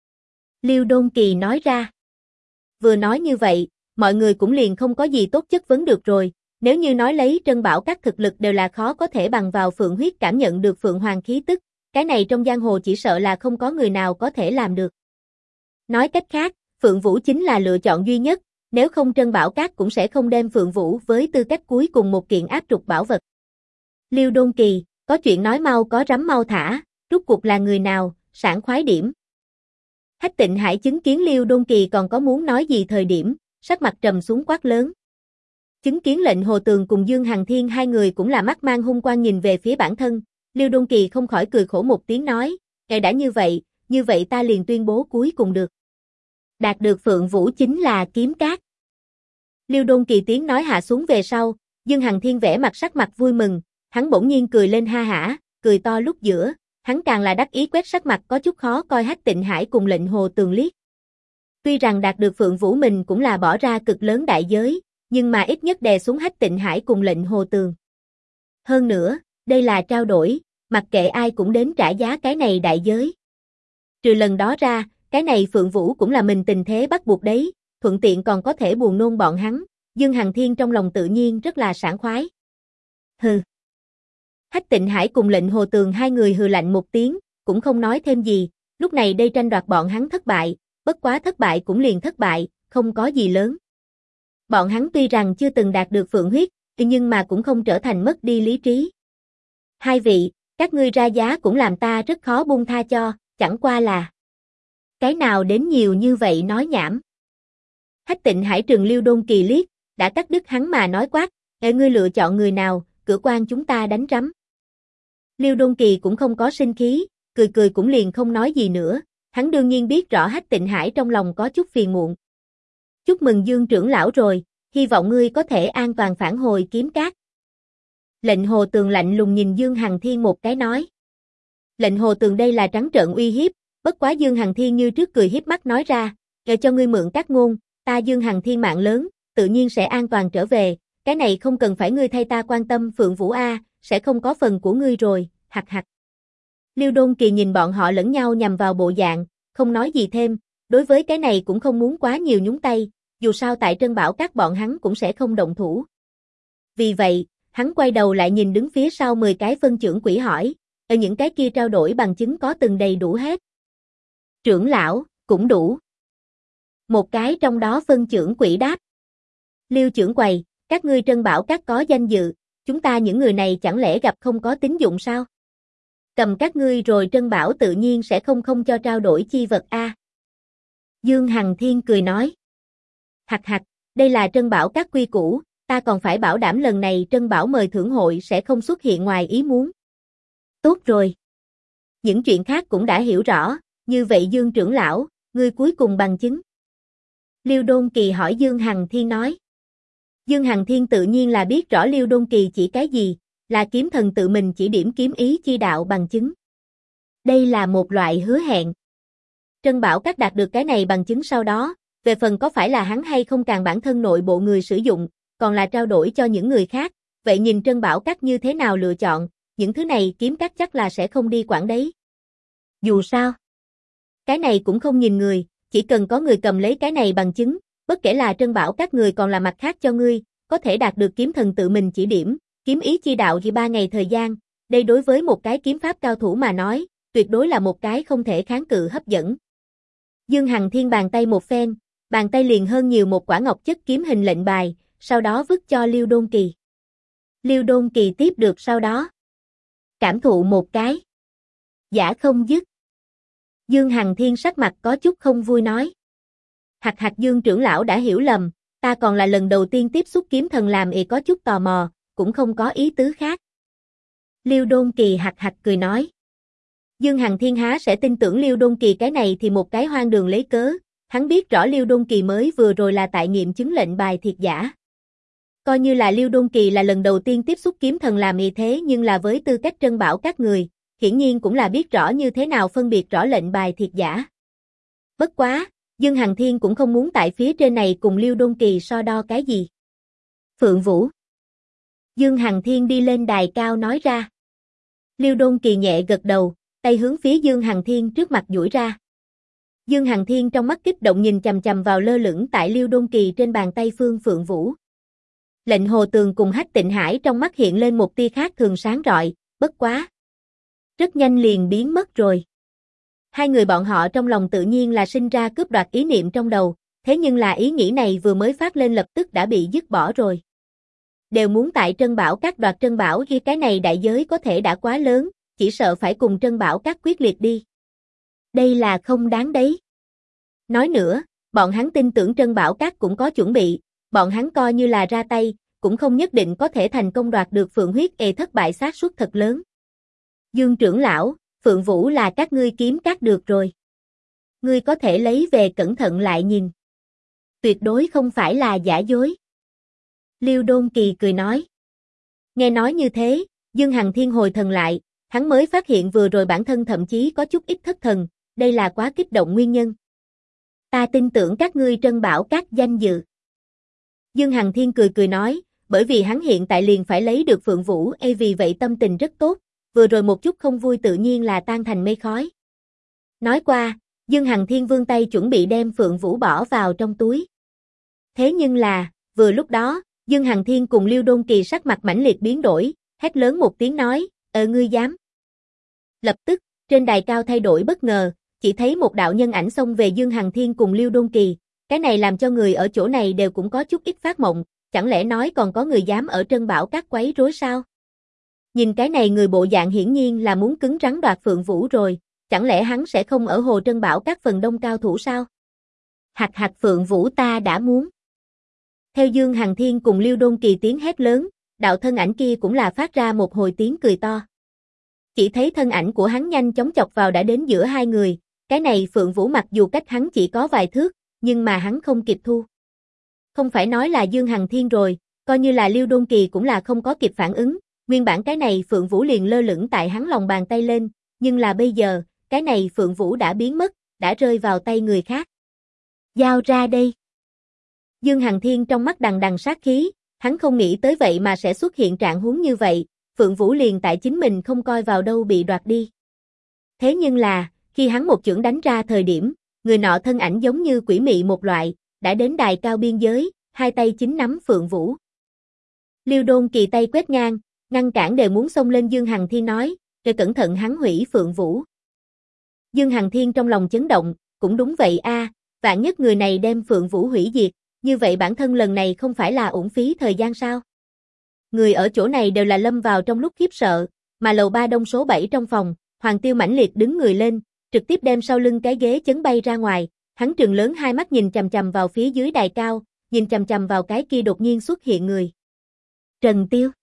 A: Liêu Đôn Kỳ nói ra. Vừa nói như vậy, mọi người cũng liền không có gì tốt chất vấn được rồi, nếu như nói lấy Trân Bảo Các thực lực đều là khó có thể bằng vào Phượng huyết cảm nhận được Phượng Hoàng khí tức, cái này trong giang hồ chỉ sợ là không có người nào có thể làm được. Nói cách khác, Phượng Vũ chính là lựa chọn duy nhất, nếu không Trân Bảo Các cũng sẽ không đem Phượng Vũ với tư cách cuối cùng một kiện áp trục bảo vật. Liêu Đôn Kỳ, có chuyện nói mau có rắm mau thả, rút cuộc là người nào, sảng khoái điểm. Hách Tịnh Hải chứng kiến Liêu Đôn Kỳ còn có muốn nói gì thời điểm, sắc mặt trầm xuống quát lớn. Chứng kiến Lệnh Hồ Tường cùng Dương Hằng Thiên hai người cũng là mắt mang hung quang nhìn về phía bản thân, Liêu Đôn Kỳ không khỏi cười khổ một tiếng nói, đã như vậy ta liền tuyên bố cuối cùng được. Đạt được Phượng Vũ chính là kiếm cát. Liêu Đôn Kỳ tiếng nói hạ xuống về sau, Dương Hằng Thiên vẽ mặt sắc mặt vui mừng, hắn bỗng nhiên cười lên ha hả, cười to lúc giữa, hắn càng là đắc ý quét sắc mặt có chút khó coi Hách Tịnh Hải cùng Lệnh Hồ Tường liếc. Tuy rằng đạt được Phượng Vũ mình cũng là bỏ ra cực lớn đại giới, nhưng mà ít nhất đè xuống Hách Tịnh Hải cùng Lệnh Hồ Tường. Hơn nữa, đây là trao đổi, mặc kệ ai cũng đến trả giá cái này đại giới. Trừ lần đó ra, cái này Phượng Vũ cũng là mình tình thế bắt buộc đấy, thuận tiện còn có thể buồn nôn bọn hắn, Dương Hằng Thiên trong lòng tự nhiên rất là sảng khoái. Hừ. Hách Tịnh Hải cùng Lệnh Hồ Tường hai người hừ lạnh một tiếng, cũng không nói thêm gì, lúc này đây tranh đoạt bọn hắn thất bại, bất quá thất bại cũng liền thất bại, không có gì lớn. Bọn hắn tuy rằng chưa từng đạt được Phượng huyết, nhưng mà cũng không trở thành mất đi lý trí. Hai vị, các ngươi ra giá cũng làm ta rất khó buông tha cho, chẳng qua là cái nào đến nhiều như vậy nói nhảm. Hách Tịnh Hải trừng Liêu Đôn Kỳ liếc, đã cắt đứt hắn mà nói quát, ngươi lựa chọn người nào, cửa quan chúng ta đánh rắm. Liêu Đôn Kỳ cũng không có sinh khí, cười cười cũng liền không nói gì nữa, hắn đương nhiên biết rõ Hách Tịnh Hải trong lòng có chút phiền muộn. Chúc mừng Dương trưởng lão rồi, hy vọng ngươi có thể an toàn phản hồi Kiếm Cát. Lệnh Hồ Tường lạnh lùng nhìn Dương Hằng Thiên một cái nói. Lệnh Hồ Tường đây là trắng trợn uy hiếp, bất quá Dương Hằng Thiên như trước cười hiếp mắt nói ra, cho ngươi mượn các ngôn, ta Dương Hằng Thiên mạng lớn, tự nhiên sẽ an toàn trở về, cái này không cần phải ngươi thay ta quan tâm Phượng Vũ A, sẽ không có phần của ngươi rồi, hặc hặc. Liêu Đôn Kỳ nhìn bọn họ lẫn nhau nhằm vào bộ dạng, không nói gì thêm, đối với cái này cũng không muốn quá nhiều nhúng tay, dù sao tại Trân Bảo Các bọn hắn cũng sẽ không động thủ. Vì vậy, hắn quay đầu lại nhìn đứng phía sau 10 cái phân trưởng quỷ hỏi, ở những cái kia trao đổi bằng chứng có từng đầy đủ hết. Trưởng lão, cũng đủ. Một cái trong đó phân trưởng quỷ đáp. Liêu trưởng quầy, các ngươi Trân Bảo Các có danh dự, chúng ta những người này chẳng lẽ gặp không có tín dụng sao? Cầm các ngươi rồi Trân Bảo tự nhiên sẽ không cho trao đổi chi vật a. Dương Hằng Thiên cười nói. Hặc hặc, đây là Trân Bảo Các quy củ, ta còn phải bảo đảm lần này Trân Bảo mời thưởng hội sẽ không xuất hiện ngoài ý muốn. Tốt rồi. Những chuyện khác cũng đã hiểu rõ, như vậy Dương trưởng lão, ngươi cuối cùng bằng chứng. Liêu Đôn Kỳ hỏi Dương Hằng Thiên nói. Dương Hằng Thiên tự nhiên là biết rõ Liêu Đôn Kỳ chỉ cái gì, là kiếm thần tự mình chỉ điểm kiếm ý chi đạo bằng chứng. Đây là một loại hứa hẹn. Trân Bảo Các đạt được cái này bằng chứng sau đó, về phần có phải là hắn hay không càng bản thân nội bộ người sử dụng, còn là trao đổi cho những người khác, vậy nhìn Trân Bảo Các như thế nào lựa chọn, những thứ này Kiếm Các chắc là sẽ không đi quản đấy. Dù sao, cái này cũng không nhìn người, chỉ cần có người cầm lấy cái này bằng chứng, bất kể là Trân Bảo Các người còn là mặt khác cho ngươi, có thể đạt được kiếm thần tự mình chỉ điểm, kiếm ý chi đạo chỉ 3 ngày thời gian, đây đối với một cái kiếm pháp cao thủ mà nói, tuyệt đối là một cái không thể kháng cự hấp dẫn. Dương Hằng Thiên bàn tay một phen, bàn tay liền hơn nhiều một quả ngọc chất kiếm hình lệnh bài, sau đó vứt cho Liêu Đôn Kỳ. Liêu Đôn Kỳ tiếp được sau đó. Cảm thụ một cái. Giả không dứt. Dương Hằng Thiên sắc mặt có chút không vui nói. Hặc hặc Dương trưởng lão đã hiểu lầm, ta còn là lần đầu tiên tiếp xúc kiếm thần làm có chút tò mò, cũng không có ý tứ khác. Liêu Đôn Kỳ hặc hặc cười nói. Dương Hằng Thiên há sẽ tin tưởng Liêu Đôn Kỳ cái này thì một cái hoang đường lấy cớ, hắn biết rõ Liêu Đôn Kỳ mới vừa rồi là tại nghiệm chứng lệnh bài thiệt giả. Coi như là Liêu Đôn Kỳ là lần đầu tiên tiếp xúc kiếm thần làm thế nhưng là với tư cách Trân Bảo Các người, hiển nhiên cũng là biết rõ như thế nào phân biệt rõ lệnh bài thiệt giả. Bất quá, Dương Hằng Thiên cũng không muốn tại phía trên này cùng Liêu Đôn Kỳ so đo cái gì. Phượng Vũ. Dương Hằng Thiên đi lên đài cao nói ra. Liêu Đôn Kỳ nhẹ gật đầu, tay hướng phía Dương Hằng Thiên trước mặt duỗi ra. Dương Hằng Thiên trong mắt kích động nhìn chằm chằm vào lơ lửng tại Liêu Đôn Kỳ trên bàn tay Phượng Vũ. Lệnh Hồ Tường cùng Hách Tịnh Hải trong mắt hiện lên một tia khác thường sáng rọi, bất quá. Rất nhanh liền biến mất rồi. Hai người bọn họ trong lòng tự nhiên là sinh ra cướp đoạt ý niệm trong đầu, thế nhưng là ý nghĩ này vừa mới phát lên lập tức đã bị dứt bỏ rồi. Đều muốn tại Trân Bảo Các đoạt Trân Bảo khi cái này đại giới có thể đã quá lớn, chỉ sợ phải cùng Trân Bảo Các quyết liệt đi. Đây là không đáng đấy. Nói nữa, bọn hắn tin tưởng Trân Bảo Các cũng có chuẩn bị, bọn hắn coi như là ra tay, cũng không nhất định có thể thành công đoạt được Phượng huyết thất bại xác suất thật lớn. Dương trưởng lão, Phượng Vũ là các ngươi Kiếm Các được rồi. Ngươi có thể lấy về cẩn thận lại nhìn. Tuyệt đối không phải là giả dối. Liêu Đôn Kỳ cười nói. Nghe nói như thế, Dương Hằng Thiên hồi thần lại, hắn mới phát hiện vừa rồi bản thân thậm chí có chút ít thất thần, đây là quá kích động nguyên nhân. Ta tin tưởng các ngươi Trân Bảo Các danh dự. Dương Hằng Thiên cười nói, bởi vì hắn hiện tại liền phải lấy được Phượng Vũ, vì vậy tâm tình rất tốt, vừa rồi một chút không vui tự nhiên là tan thành mây khói. Nói qua, Dương Hằng Thiên vươn tay chuẩn bị đem Phượng Vũ bỏ vào trong túi. Thế nhưng là, vừa lúc đó, Dương Hằng Thiên cùng Liêu Đôn Kỳ sắc mặt mãnh liệt biến đổi, hét lớn một tiếng nói, ngươi dám. Lập tức, trên đài cao thay đổi bất ngờ, chỉ thấy một đạo nhân ảnh xông về Dương Hằng Thiên cùng Liêu Đôn Kỳ, cái này làm cho người ở chỗ này đều cũng có chút ít phát mộng, chẳng lẽ nói còn có người dám ở Trân Bảo Các quấy rối sao? Nhìn cái này người bộ dạng hiển nhiên là muốn cứng rắn đoạt Phượng Vũ rồi, chẳng lẽ hắn sẽ không ở Hồ Trân Bảo Các phần đông cao thủ sao? Hạc hạc Phượng Vũ ta đã muốn. Theo Dương Hằng Thiên cùng Liêu Đôn Kỳ tiếng hét lớn, đạo thân ảnh kia cũng là phát ra một hồi tiếng cười to. Chỉ thấy thân ảnh của hắn nhanh chóng chọc vào đã đến giữa hai người, cái này Phượng Vũ mặc dù cách hắn chỉ có vài thước, nhưng mà hắn không kịp thu. Không phải nói là Dương Hằng Thiên rồi, coi như là Liêu Đôn Kỳ cũng là không có kịp phản ứng, nguyên bản cái này Phượng Vũ liền lơ lửng tại hắn lòng bàn tay lên, nhưng là bây giờ, cái này Phượng Vũ đã biến mất, đã rơi vào tay người khác. Giao ra đây. Dương Hằng Thiên trong mắt đằng đằng sát khí, hắn không nghĩ tới vậy mà sẽ xuất hiện trạng huống như vậy, Phượng Vũ liền tại chính mình không coi vào đâu bị đoạt đi. Thế nhưng là, khi hắn một chưởng đánh ra thời điểm, người nọ thân ảnh giống như quỷ mị một loại, đã đến đài cao biên giới, hai tay chính nắm Phượng Vũ. Liêu Đôn Kỳ tay quét ngang, ngăn cản đều muốn xông lên Dương Hằng Thiên nói, rồi cẩn thận hắn hủy Phượng Vũ. Dương Hằng Thiên trong lòng chấn động, cũng đúng vậy a, vạn nhất người này đem Phượng Vũ hủy diệt, như vậy bản thân lần này không phải là uổng phí thời gian sao? Người ở chỗ này đều là lâm vào trong lúc khiếp sợ, mà lầu 3 đông số 7 trong phòng, Hoàng Tiêu mãnh liệt đứng người lên, trực tiếp đem sau lưng cái ghế chấn bay ra ngoài, hắn trừng lớn hai mắt nhìn chằm chằm vào phía dưới đài cao, nhìn chằm chằm vào cái kia đột nhiên xuất hiện người. Trần Tiêu.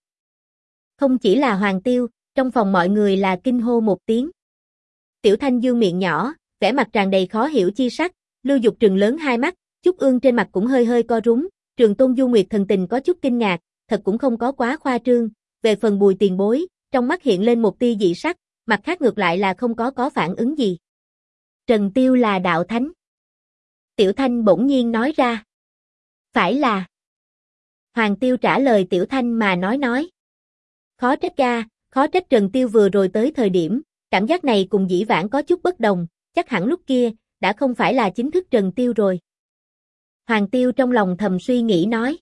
A: Không chỉ là Hoàng Tiêu, trong phòng mọi người là kinh hô một tiếng. Tiểu Thanh dương miệng nhỏ, vẻ mặt tràn đầy khó hiểu chi sắc, Lưu Dục trừng lớn hai mắt, Trúc Ương trên mặt cũng hơi hơi co rúm, Trường Tôn Du Nguyệt thần tình có chút kinh ngạc, thật cũng không có quá khoa trương, về phần Bùi Tiền Bối, trong mắt hiện lên một tia dị sắc, mặt khác ngược lại là không có phản ứng gì. Trần Tiêu là đạo thánh. Tiểu Thanh bỗng nhiên nói ra. Phải là. Hoàng Tiêu trả lời Tiểu Thanh mà nói. Khó trách ga, khó trách Trần Tiêu vừa rồi tới thời điểm, cảm giác này cùng dĩ vãng có chút bất đồng, chắc hẳn lúc kia, đã không phải là chính thức Trần Tiêu rồi. Hoàng Tiêu trong lòng thầm suy nghĩ nói.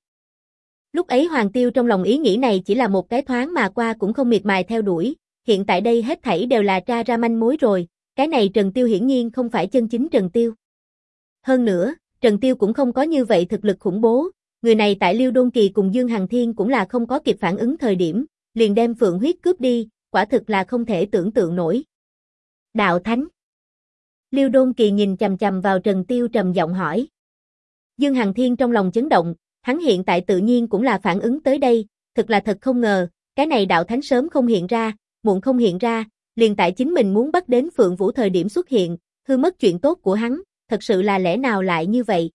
A: Lúc ấy Hoàng Tiêu trong lòng ý nghĩ này chỉ là một cái thoáng mà qua cũng không miệt mài theo đuổi, hiện tại đây hết thảy đều là tra ra manh mối rồi, cái này Trần Tiêu hiển nhiên không phải chân chính Trần Tiêu. Hơn nữa, Trần Tiêu cũng không có như vậy thực lực khủng bố, người này tại Liêu Đôn Kỳ cùng Dương Hằng Thiên cũng là không có kịp phản ứng thời điểm, liền đem Phượng huyết cướp đi, quả thực là không thể tưởng tượng nổi. Đạo Thánh. Liêu Đôn Kỳ nhìn chằm chằm vào Trần Tiêu trầm giọng hỏi. Dương Hằng Thiên trong lòng chấn động, hắn hiện tại tự nhiên cũng là phản ứng tới đây, thực là thật không ngờ, cái này đạo thánh sớm không hiện ra, muộn không hiện ra, liền tại chính mình muốn bắt đến Phượng Vũ thời điểm xuất hiện, hư mất chuyện tốt của hắn, thật sự là lẽ nào lại như vậy.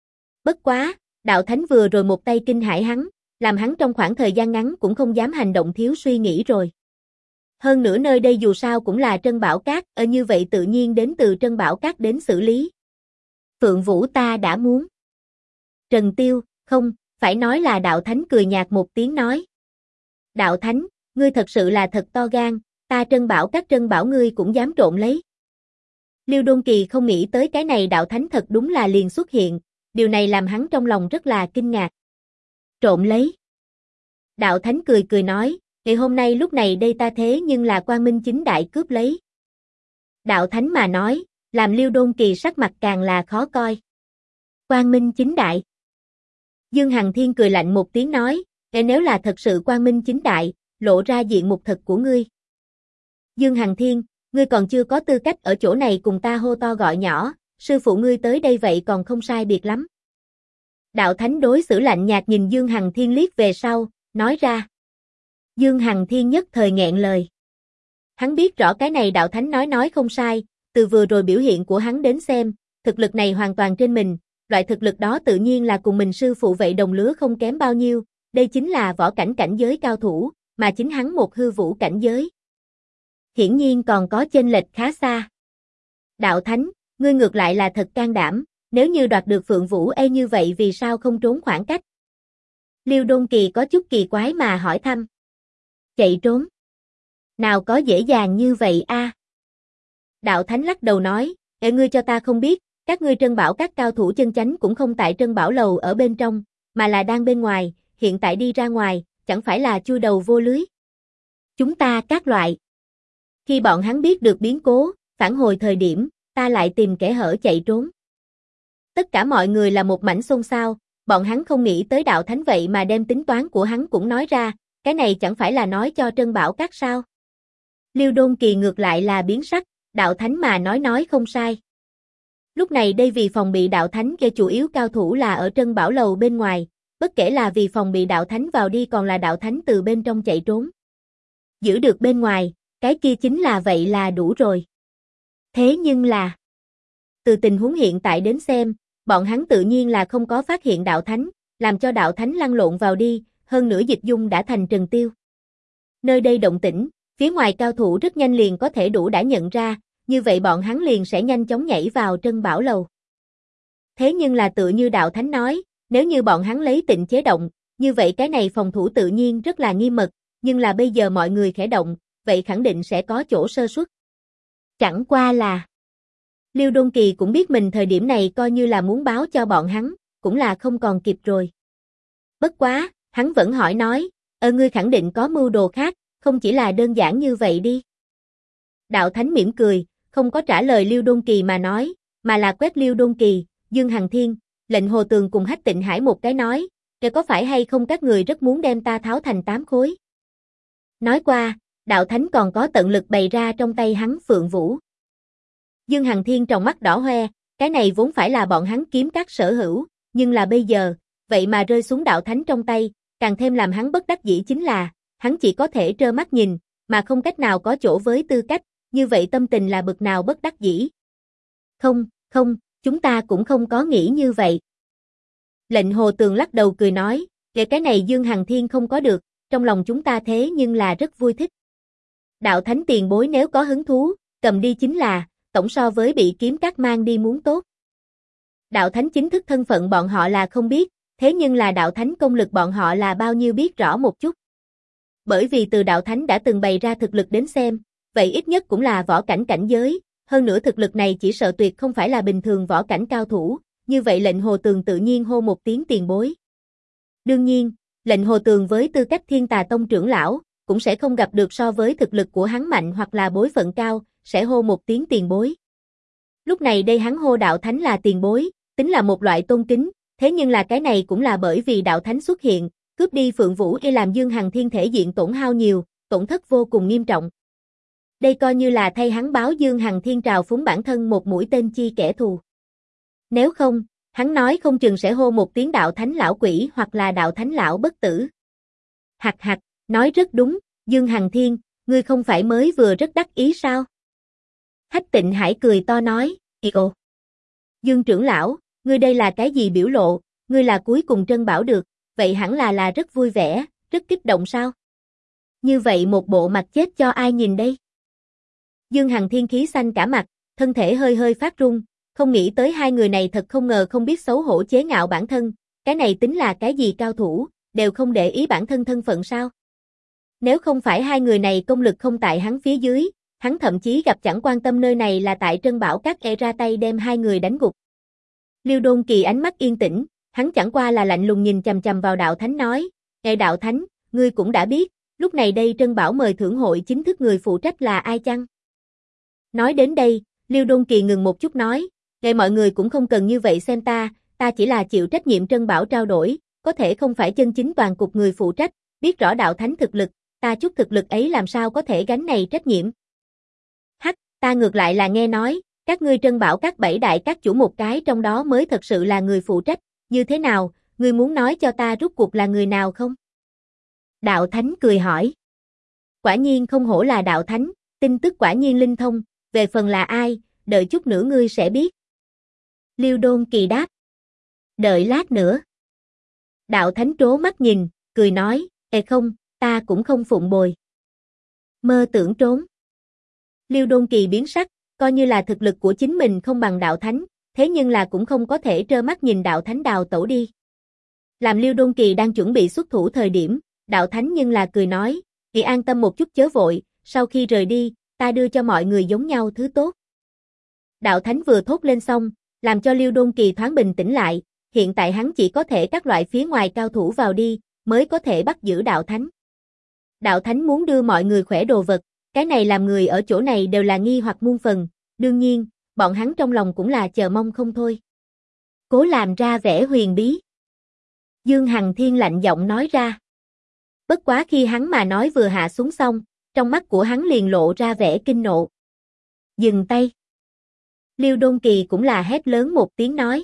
A: Bất quá, đạo thánh vừa rồi một tay kinh hãi hắn, làm hắn trong khoảng thời gian ngắn cũng không dám hành động thiếu suy nghĩ rồi. Hơn nữa nơi đây dù sao cũng là Trân Bảo Các, ở như vậy tự nhiên đến từ Trân Bảo Các đến xử lý. Phượng Vũ ta đã muốn. Trần Tiêu, không, phải nói là đạo thánh cười nhạt một tiếng nói. Đạo thánh, ngươi thật sự là thật to gan, ta Trân Bảo Các Trân Bảo ngươi cũng dám trộn lấy. Liêu Đôn Kỳ không nghĩ tới cái này đạo thánh thật đúng là liền xuất hiện, điều này làm hắn trong lòng rất là kinh ngạc. Trộn lấy. Đạo thánh cười cười nói, ngày hôm nay lúc này đây ta thế nhưng là quang minh chính đại cướp lấy. Đạo thánh mà nói, làm Liêu Đôn Kỳ sắc mặt càng là khó coi. Quang minh chính đại. Dương Hằng Thiên cười lạnh một tiếng nói, nếu là thật sự quang minh chính đại, lộ ra diện mục thật của ngươi. Dương Hằng Thiên, ngươi còn chưa có tư cách ở chỗ này cùng ta hô to gọi nhỏ, sư phụ ngươi tới đây vậy còn không sai biệt lắm. Đạo thánh đối xử lạnh nhạt nhìn Dương Hằng Thiên liếc về sau, nói ra. Dương Hằng Thiên nhất thời nghẹn lời. Hắn biết rõ cái này đạo thánh nói không sai, từ vừa rồi biểu hiện của hắn đến xem, thực lực này hoàn toàn trên mình, loại thực lực đó tự nhiên là cùng mình sư phụ vậy đồng lứa không kém bao nhiêu, đây chính là võ cảnh cảnh giới cao thủ, mà chính hắn một hư vũ cảnh giới. Hiển nhiên còn có chênh lệch khá xa. Đạo thánh, ngươi ngược lại là thật can đảm, nếu như đoạt được Phượng Vũ như vậy vì sao không trốn khoảng cách? Liêu Đôn Kỳ có chút kỳ quái mà hỏi thăm. Chạy trốn? Nào có dễ dàng như vậy a? Đạo Thánh lắc đầu nói, ngươi cho ta không biết, các ngươi Trân Bảo các cao thủ chân chánh cũng không tại Trân Bảo lầu ở bên trong, mà là đang bên ngoài, hiện tại đi ra ngoài, chẳng phải là chui đầu vô lưới. Chúng ta các loại. Khi bọn hắn biết được biến cố, phản hồi thời điểm, ta lại tìm kẻ hở chạy trốn. Tất cả mọi người là một mảnh xôn xao, bọn hắn không nghĩ tới Đạo Thánh vậy mà đem tính toán của hắn cũng nói ra, cái này chẳng phải là nói cho Trân Bảo các sao. Liêu Đôn Kỳ ngược lại là biến sắc, Đạo Thánh mà nói không sai. Lúc này đây vì phòng bị Đạo Thánh kia chủ yếu cao thủ là ở Trân Bảo lầu bên ngoài, bất kể là vì phòng bị Đạo Thánh vào đi còn là Đạo Thánh từ bên trong chạy trốn. Giữ được bên ngoài, cái kia chính là vậy là đủ rồi. Thế nhưng là, từ tình huống hiện tại đến xem, bọn hắn tự nhiên là không có phát hiện Đạo Thánh, làm cho Đạo Thánh lăn lộn vào đi, hơn nữa dịch dung đã thành Trần Tiêu. Nơi đây động tĩnh, phía ngoài cao thủ rất nhanh liền có thể đủ đã nhận ra, như vậy bọn hắn liền sẽ nhanh chóng nhảy vào Trân Bảo lầu. Thế nhưng là tự như Đạo Thánh nói, nếu như bọn hắn lấy tịnh chế động, như vậy cái này phòng thủ tự nhiên rất là nghiêm mật, nhưng là bây giờ mọi người khẽ động, vậy khẳng định sẽ có chỗ sơ suất. Chẳng qua là Liêu Đôn Kỳ cũng biết mình thời điểm này coi như là muốn báo cho bọn hắn, cũng là không còn kịp rồi. Bất quá, hắn vẫn hỏi nói, ngươi khẳng định có mưu đồ khác, không chỉ là đơn giản như vậy đi. Đạo Thánh mỉm cười, không có trả lời Liêu Đôn Kỳ mà nói, mà là quét Liêu Đôn Kỳ, Dương Hằng Thiên, Lệnh Hồ Tường cùng Hách Tịnh Hải một cái nói, có phải hay không các người rất muốn đem ta tháo thành 8 khối. Nói qua, Đạo Thánh còn có tận lực bày ra trong tay hắn Phượng Vũ. Dương Hằng Thiên trong mắt đỏ hoe, cái này vốn phải là bọn hắn kiếm các sở hữu, nhưng là bây giờ, vậy mà rơi xuống Đạo Thánh trong tay, càng thêm làm hắn bất đắc dĩ chính là, hắn chỉ có thể trơ mắt nhìn, mà không cách nào có chỗ với tư cách, như vậy tâm tình là bực nào bất đắc dĩ. Không, chúng ta cũng không có nghĩ như vậy. Lệnh Hồ Tường lắc đầu cười nói, cái này Dương Hằng Thiên không có được, trong lòng chúng ta thế nhưng là rất vui thích. Đạo Thánh tiền bối nếu có hứng thú, cầm đi chính là, tổng so với bị kiếm các mang đi muốn tốt. Đạo Thánh chính thức thân phận bọn họ là không biết, thế nhưng là Đạo Thánh công lực bọn họ là bao nhiêu biết rõ một chút. Bởi vì từ Đạo Thánh đã từng bày ra thực lực đến xem, vậy ít nhất cũng là võ cảnh cảnh giới, hơn nữa thực lực này chỉ sợ tuyệt không phải là bình thường võ cảnh cao thủ, như vậy Lệnh Hồ Tường tự nhiên hô một tiếng tiền bối. Đương nhiên, Lệnh Hồ Tường với tư cách Thiên Tà Tông trưởng lão, cũng sẽ không gặp được so với thực lực của hắn mạnh hoặc là bối phận cao, sẽ hô một tiếng tiền bối. Lúc này đây hắn hô Đạo Thánh là tiền bối, tính là một loại tôn kính, thế nhưng là cái này cũng là bởi vì Đạo Thánh xuất hiện, cướp đi Phượng Vũ để làm Dương Hằng Thiên thể diện tổn hao nhiều, tổn thất vô cùng nghiêm trọng. Đây coi như là thay hắn báo Dương Hằng Thiên trào phúng bản thân một mũi tên chi kẻ thù. Nếu không, hắn nói không chừng sẽ hô một tiếng Đạo Thánh lão quỷ hoặc là Đạo Thánh lão bất tử. Hạc hạc, nói rất đúng, Dương Hằng Thiên, ngươi không phải mới vừa rất đắc ý sao? Hách Tịnh Hải cười to nói, ồ. Dương trưởng lão, ngươi đây là cái gì biểu lộ, ngươi là cuối cùng Trân Bảo được, vậy hẳn là rất vui vẻ, rất kích động sao? Như vậy một bộ mặt chết cho ai nhìn đây? Dương Hằng Thiên khí xanh cả mặt, thân thể hơi phát run, không nghĩ tới hai người này thật không ngờ không biết xấu hổ chế ngạo bản thân, cái này tính là cái gì cao thủ, đều không để ý bản thân thân phận sao? Nếu không phải hai người này công lực không tại hắn phía dưới, hắn thậm chí gặp chẳng quan tâm nơi này là tại Trân Bảo các ra tay đem hai người đánh gục. Liêu Đôn Kỳ ánh mắt yên tĩnh, hắn chẳng qua là lạnh lùng nhìn chằm chằm vào Đạo Thánh nói, Đạo Thánh, ngươi cũng đã biết, lúc này đây Trân Bảo mời thưởng hội chính thức người phụ trách là ai chăng? Nói đến đây, Liêu Đôn Kỳ ngừng một chút nói, mọi người cũng không cần như vậy xem ta chỉ là chịu trách nhiệm Trân Bảo trao đổi, có thể không phải chân chính toàn cục người phụ trách, biết rõ Đạo Thánh thực lực, ta chút thực lực ấy làm sao có thể gánh này trách nhiệm. Ta ngược lại là nghe nói, các ngươi Trân Bảo các 7 đại các chủ một cái trong đó mới thật sự là người phụ trách, như thế nào, ngươi muốn nói cho ta rút cuộc là người nào không? Đạo Thánh cười hỏi. Quả nhiên không hổ là Đạo Thánh, tin tức quả nhiên linh thông, về phần là ai, đợi chút nữa ngươi sẽ biết. Liêu Đôn Kỳ đáp. Đợi lát nữa. Đạo Thánh trố mắt nhìn, cười nói, không, ta cũng không phụng bồi. Mơ tưởng trốn. Liêu Đôn Kỳ biến sắc, coi như là thực lực của chính mình không bằng Đạo Thánh, thế nhưng là cũng không có thể trơ mắt nhìn Đạo Thánh đào tẩu đi. Làm Liêu Đôn Kỳ đang chuẩn bị xuất thủ thời điểm, Đạo Thánh nhưng là cười nói, an tâm một chút chớ vội, sau khi rời đi, ta đưa cho mọi người giống nhau thứ tốt. Đạo Thánh vừa thốt lên xong, làm cho Liêu Đôn Kỳ thoáng bình tĩnh lại, hiện tại hắn chỉ có thể các loại phía ngoài cao thủ vào đi, mới có thể bắt giữ Đạo Thánh. Đạo Thánh muốn đưa mọi người khỏe đồ vật, cái này làm người ở chỗ này đều là nghi hoặc muôn phần, đương nhiên, bọn hắn trong lòng cũng là chờ mong không thôi. Cố làm ra vẻ huyền bí. Dương Hằng Thiên lạnh giọng nói ra. Bất quá khi hắn mà nói vừa hạ xuống xong, trong mắt của hắn liền lộ ra vẻ kinh nộ. Dừng tay. Liêu Đôn Kỳ cũng là hét lớn một tiếng nói.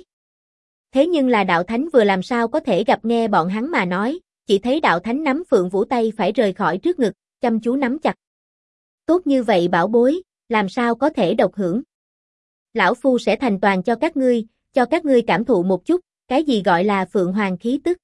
A: Thế nhưng là Đạo Thánh vừa làm sao có thể gặp nghe bọn hắn mà nói, chỉ thấy Đạo Thánh nắm Phượng Vũ tay phải rời khỏi trước ngực, chăm chú nắm chặt. Tốt như vậy bảo bối, làm sao có thể độc hưởng. Lão Phu sẽ thành toàn cho các ngươi cảm thụ một chút, cái gì gọi là Phượng Hoàng khí tức.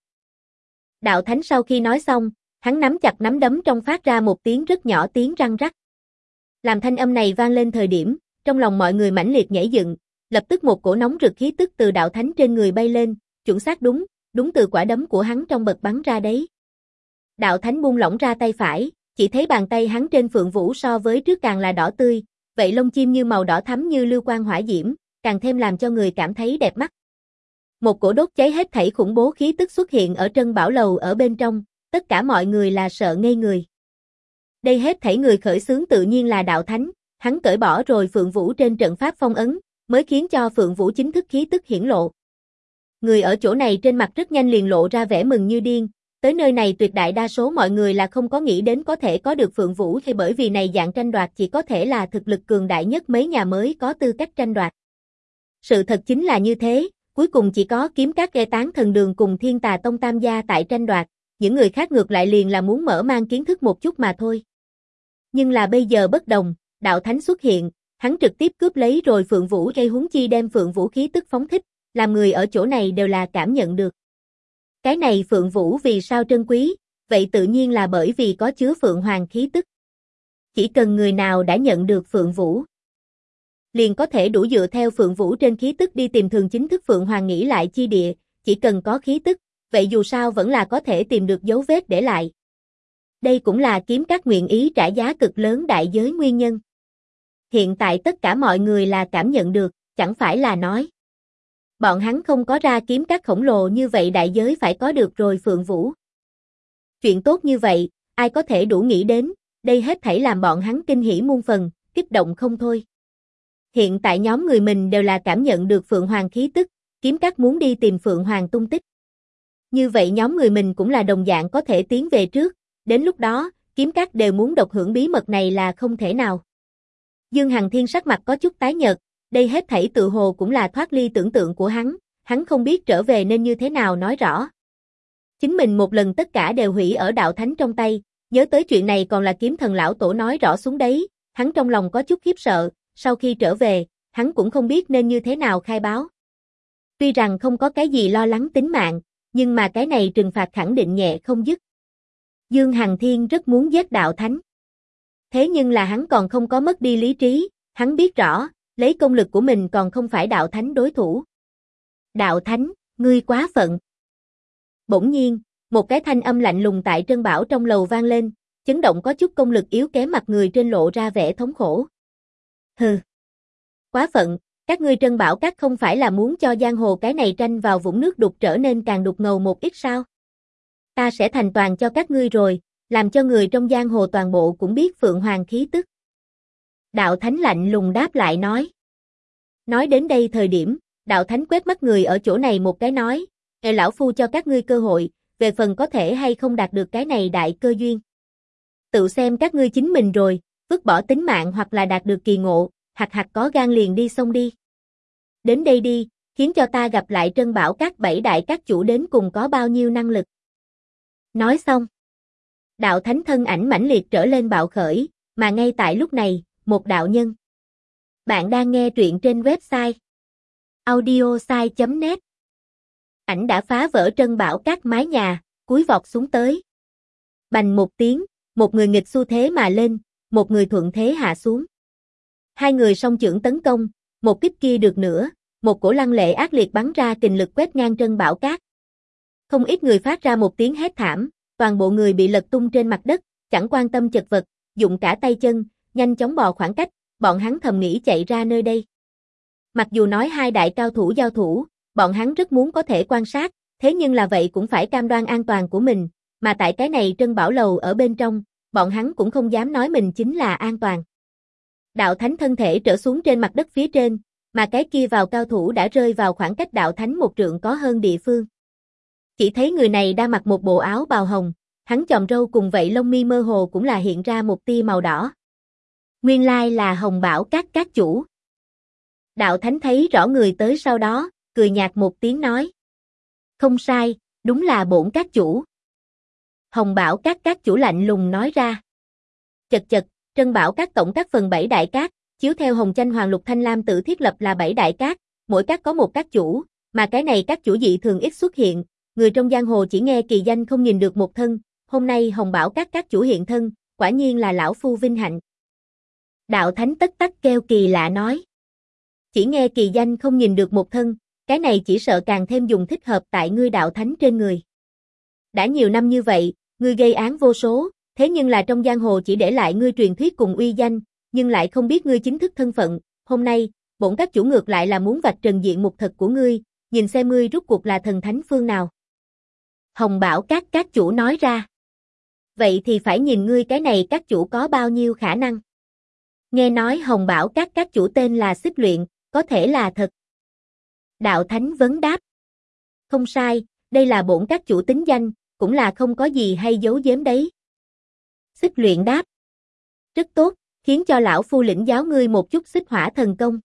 A: Đạo Thánh sau khi nói xong, hắn nắm chặt nắm đấm trong phát ra một tiếng rất nhỏ tiếng răng rắc. Làm thanh âm này vang lên thời điểm, trong lòng mọi người mãnh liệt nhảy dựng, lập tức một cổ nóng rực khí tức từ Đạo Thánh trên người bay lên, chuẩn xác đúng từ quả đấm của hắn trong bật bắn ra đấy. Đạo Thánh buông lỏng ra tay phải, chỉ thấy bàn tay hắn trên Phượng Vũ so với trước càng là đỏ tươi, vậy lông chim như màu đỏ thắm như lưu quang hỏa diễm, càng thêm làm cho người cảm thấy đẹp mắt. Một cổ đốt cháy hết thảy khủng bố khí tức xuất hiện ở Trân Bảo Lầu ở bên trong, tất cả mọi người là sợ ngây người. Đây hết thảy người khởi xướng tự nhiên là Đạo Thánh, hắn cởi bỏ rồi Phượng Vũ trên trận pháp phong ấn, mới khiến cho Phượng Vũ chính thức khí tức hiển lộ. Người ở chỗ này trên mặt rất nhanh liền lộ ra vẻ mừng như điên, tới nơi này tuyệt đại đa số mọi người là không có nghĩ đến có thể có được Phượng Vũ hay bởi vì này dạng tranh đoạt chỉ có thể là thực lực cường đại nhất mấy nhà mới có tư cách tranh đoạt. Sự thật chính là như thế, cuối cùng chỉ có Kiếm Các Ghê Tán Thần Đường cùng Thiên Tà Tông tam gia tại tranh đoạt, những người khác ngược lại liền là muốn mở mang kiến thức một chút mà thôi. Nhưng là bây giờ bất đồng, Đạo Thánh xuất hiện, hắn trực tiếp cướp lấy rồi Phượng Vũ gây huống chi đem Phượng Vũ khí tức phóng thích, làm người ở chỗ này đều là cảm nhận được. Cái này Phượng Vũ vì sao trân quý, vậy tự nhiên là bởi vì có chứa Phượng Hoàng khí tức. Chỉ cần người nào đã nhận được Phượng Vũ, liền có thể đủ dựa theo Phượng Vũ trên khí tức đi tìm thường chính thức Phượng Hoàng nghỉ lại chi địa, chỉ cần có khí tức, vậy dù sao vẫn là có thể tìm được dấu vết để lại. Đây cũng là Kiếm Các nguyện ý trả giá cực lớn đại giới nguyên nhân. Hiện tại tất cả mọi người là cảm nhận được, chẳng phải là nói. Bọn hắn không có ra Kiếm Các khổng lồ như vậy đại giới phải có được rồi Phượng Vũ. Chuyện tốt như vậy, ai có thể đủ nghĩ đến, đây hết thảy làm bọn hắn kinh hỉ muôn phần, kích động không thôi. Hiện tại nhóm người mình đều là cảm nhận được Phượng Hoàng khí tức, Kiếm Các muốn đi tìm Phượng Hoàng tung tích. Như vậy nhóm người mình cũng là đồng dạng có thể tiến về trước, đến lúc đó, Kiếm Các đều muốn độc hưởng bí mật này là không thể nào. Dương Hằng Thiên sắc mặt có chút tái nhợt, đây hết thảy tự hồ cũng là thoát ly tưởng tượng của hắn không biết trở về nên như thế nào nói rõ. Chính mình một lần tất cả đều hủy ở Đạo Thánh trong tay, nhớ tới chuyện này còn là Kiếm Thần lão tổ nói rõ xuống đấy, hắn trong lòng có chút khiếp sợ, sau khi trở về, hắn cũng không biết nên như thế nào khai báo. Tuy rằng không có cái gì lo lắng tính mạng, nhưng mà cái này trừng phạt khẳng định nhẹ không dứt. Dương Hằng Thiên rất muốn giết Đạo Thánh. Thế nhưng là hắn còn không có mất đi lý trí, hắn biết rõ, lấy công lực của mình còn không phải Đạo Thánh đối thủ. Đạo Thánh, ngươi quá phận. Bỗng nhiên, một cái thanh âm lạnh lùng tại Trân Bảo trong lầu vang lên, chấn động có chút công lực yếu kém mặt người trên lộ ra vẻ thống khổ. Hừ. Quá phận, các ngươi Trân Bảo Các không phải là muốn cho giang hồ cái này tranh vào vũng nước đục trở nên càng đục ngầu một ít sao? Ta sẽ thành toàn cho các ngươi rồi, làm cho người trong giang hồ toàn bộ cũng biết Phượng Hoàng khí tức. Đạo Thánh lạnh lùng đáp lại nói. Nói đến đây thời điểm, Đạo Thánh quét mắt người ở chỗ này một cái nói, lão phu cho các ngươi cơ hội, về phần có thể hay không đạt được cái này đại cơ duyên. Tự xem các ngươi chính mình rồi, vứt bỏ tính mạng hoặc là đạt được kỳ ngộ, hặc có gan liền đi xông đi. Đến đây đi, khiến cho ta gặp lại Trân Bảo Các bảy đại các chủ đến cùng có bao nhiêu năng lực. Nói xong, Đạo Thánh thân ảnh mãnh liệt trở lên bạo khởi, mà ngay tại lúc này, một đạo nhân. Bạn đang nghe truyện trên website audiosai.net. Ảnh đã phá vỡ Trân Bảo Các mái nhà, cúi vọt xuống tới. Bành một tiếng, một người nghịch xu thế mà lên, một người thuận thế hạ xuống. Hai người song chưởng tấn công, một kích kia được nữa, một cổ lăng lệ ác liệt bắn ra kình lực quét ngang Trân Bảo Các. Không ít người phát ra một tiếng hét thảm, toàn bộ người bị lật tung trên mặt đất, chẳng quan tâm chật vật, dụng cả tay chân, nhanh chóng bò khoảng cách, bọn hắn thầm nghĩ chạy ra nơi đây. Mặc dù nói hai đại cao thủ giao thủ, bọn hắn rất muốn có thể quan sát, thế nhưng là vậy cũng phải cam đoan an toàn của mình, mà tại cái này Trân Bảo Lầu ở bên trong, bọn hắn cũng không dám nói mình chính là an toàn. Đạo Thánh thân thể trở xuống trên mặt đất phía trên, mà cái kia vào cao thủ đã rơi vào khoảng cách Đạo Thánh một trượng có hơn địa phương. Chỉ thấy người này đang mặc một bộ áo bào hồng, hắn chòm râu cùng vậy lông mi mơ hồ cũng là hiện ra một tia màu đỏ. Nguyên lai là Hồng Bảo các chủ. Đạo Thánh thấy rõ người tới sau đó, cười nhạt một tiếng nói. Không sai, đúng là bổn các chủ. Hồng Bảo các chủ lạnh lùng nói ra. Chật chật, Trân Bảo các tổng các phần 7 đại các, chiếu theo Hồng Chanh Hoàng Lục Thanh Lam tự thiết lập là 7 đại các, mỗi các có một các chủ, mà cái này các chủ dị thường ít xuất hiện, người trong giang hồ chỉ nghe kỳ danh không nhìn được một thân, hôm nay Hồng Bảo các chủ hiện thân, quả nhiên là lão phu vinh hạnh. Đạo Thánh tất tắc kêu kỳ lạ nói. Chỉ nghe kỳ danh không nhìn được một thân, cái này chỉ sợ càng thêm dùng thích hợp tại ngươi Đạo Thánh trên người. Đã nhiều năm như vậy, ngươi gây án vô số, thế nhưng là trong giang hồ chỉ để lại ngươi truyền thuyết cùng uy danh, nhưng lại không biết ngươi chính thức thân phận, hôm nay, bổn các chủ ngược lại là muốn vạch trần diện mục thật của ngươi, nhìn xem ngươi rút cuộc là thần thánh phương nào. Hồng Bảo các chủ nói ra. Vậy thì phải nhìn ngươi cái này các chủ có bao nhiêu khả năng. Nghe nói Hồng Bảo các chủ tên là Xích Luyện, có thể là thật. Đạo Thánh vấn đáp. Không sai, đây là bổn các chủ tính danh, cũng là không có gì hay giấu giếm đấy. Xích Luyện đáp. Rất tốt, khiến cho lão phu lĩnh giáo ngươi một chút xích hỏa thần công.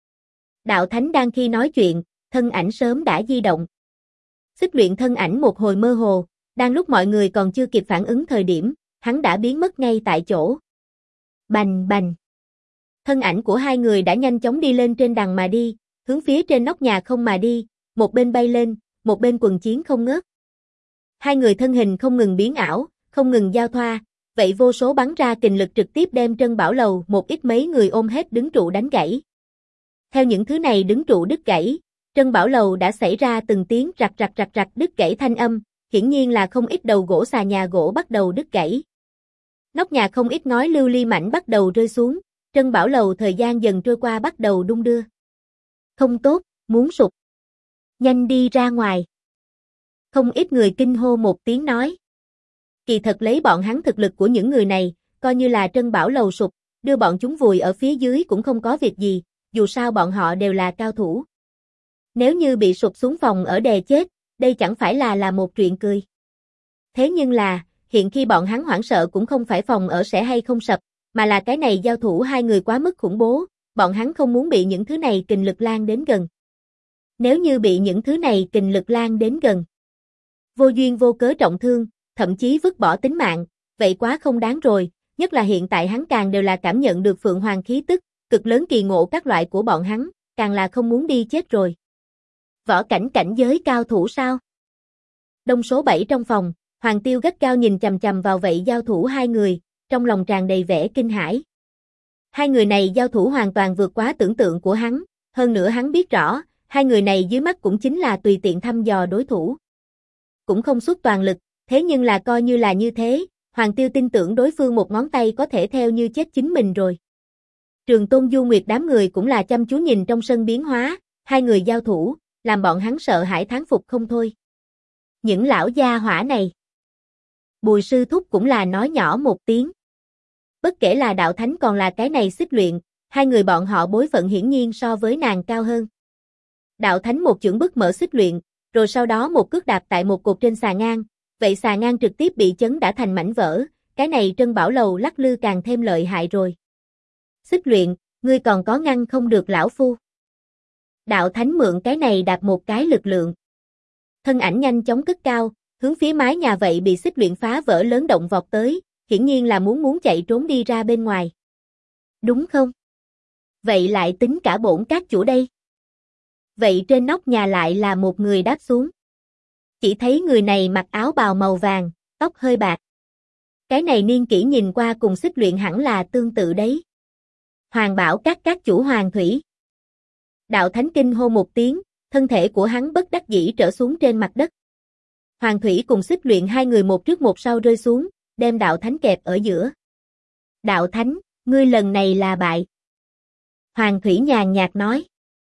A: Đạo Thánh đang khi nói chuyện, thân ảnh sớm đã di động. Xích Luyện thân ảnh một hồi mơ hồ, đang lúc mọi người còn chưa kịp phản ứng thời điểm, hắn đã biến mất ngay tại chỗ. Bành bành. Thân ảnh của hai người đã nhanh chóng đi lên trên đằng mà đi, hướng phía trên nóc nhà không mà đi, một bên bay lên, một bên quần chiến không ngớt. Hai người thân hình không ngừng biến ảo, không ngừng giao thoa, vậy vô số bắn ra kình lực trực tiếp đem Trân Bảo Lầu một ít mấy người ôm hết đứng trụ đánh gãy. Theo những thứ này đứng trụ đứt gãy, Trân Bảo Lầu đã xảy ra từng tiếng rạch đứt gãy thanh âm, hiển nhiên là không ít đầu gỗ xà nhà gỗ bắt đầu đứt gãy. Nóc nhà không ít ngói lưu ly mảnh bắt đầu rơi xuống, Trân Bảo Lầu thời gian dần trôi qua bắt đầu đung đưa. Không tốt, muốn sụp. Nhanh đi ra ngoài. Không ít người kinh hô một tiếng nói. Kỳ thật lấy bọn hắn thực lực của những người này, coi như là Trân Bảo Lầu sụp, đưa bọn chúng vùi ở phía dưới cũng không có việc gì, dù sao bọn họ đều là cao thủ. Nếu như bị sụp xuống phòng ở đè chết, đây chẳng phải là một chuyện cười. Thế nhưng là, hiện khi bọn hắn hoảng sợ cũng không phải phòng ở sẽ hay không sập, mà là cái này giao thủ hai người quá mức khủng bố, bọn hắn không muốn bị những thứ này kình lực lan đến gần. Nếu như bị những thứ này kình lực lan đến gần, vô duyên vô cớ trọng thương, thậm chí vứt bỏ tính mạng, vậy quá không đáng rồi, nhất là hiện tại hắn càng đều là cảm nhận được Phượng Hoàng khí tức, cực lớn kỳ ngộ các loại của bọn hắn, càng là không muốn đi chết rồi. Võ cảnh cảnh giới cao thủ sao? Đông số 7 trong phòng, Hoàng Tiêu gắt cao nhìn chằm chằm vào vậy giao thủ hai người, trong lòng tràn đầy vẻ kinh hãi. Hai người này giao thủ hoàn toàn vượt quá tưởng tượng của hắn, hơn nữa hắn biết rõ, hai người này dưới mắt cũng chính là tùy tiện thăm dò đối thủ. Cũng không xuất toàn lực, thế nhưng là coi như là như thế, Hoàng Tiêu tin tưởng đối phương một ngón tay có thể theo như chết chính mình rồi. Trường Tôn Du Nguyệt đám người cũng là chăm chú nhìn trong sân biến hóa, hai người giao thủ, làm bọn hắn sợ hãi thán phục không thôi. Những lão gia hỏa này. Bùi sư thúc cũng là nói nhỏ một tiếng. Bất kể là Đạo Thánh còn là cái này Xích Luyện, hai người bọn họ bối phận hiển nhiên so với nàng cao hơn. Đạo Thánh một chưởng bức mở Xích Luyện, rồi sau đó một cước đạp tại một cột trên xà ngang, vậy xà ngang trực tiếp bị chấn đã thành mảnh vỡ, cái này Trân Bảo Lầu lắc lư càng thêm lợi hại rồi. Xích Luyện, ngươi còn có ngăn không được lão phu. Đạo Thánh mượn cái này đạp một cái lực lượng. Thân ảnh nhanh chóng cất cao, hướng phía mái nhà vậy bị Xích Luyện phá vỡ lớn động vọt tới, hiển nhiên là muốn chạy trốn đi ra bên ngoài. Đúng không? Vậy lại tính cả bổn các chủ đây. Vậy trên nóc nhà lại là một người đáp xuống. Chỉ thấy người này mặc áo bào màu vàng, tóc hơi bạc. Cái này niên kỷ nhìn qua cùng Xích Luyện hẳn là tương tự đấy. Hoàng Bảo các chủ Hoàng Thủy. Đạo Thánh kinh hô một tiếng, thân thể của hắn bất đắc dĩ trở xuống trên mặt đất. Hoàng Thủy cùng Xích Luyện hai người một trước một sau rơi xuống, đem Đạo Thánh kẹp ở giữa. Đạo Thánh, ngươi lần này là bại. Hoàng Thủy nhàn nhạt nói.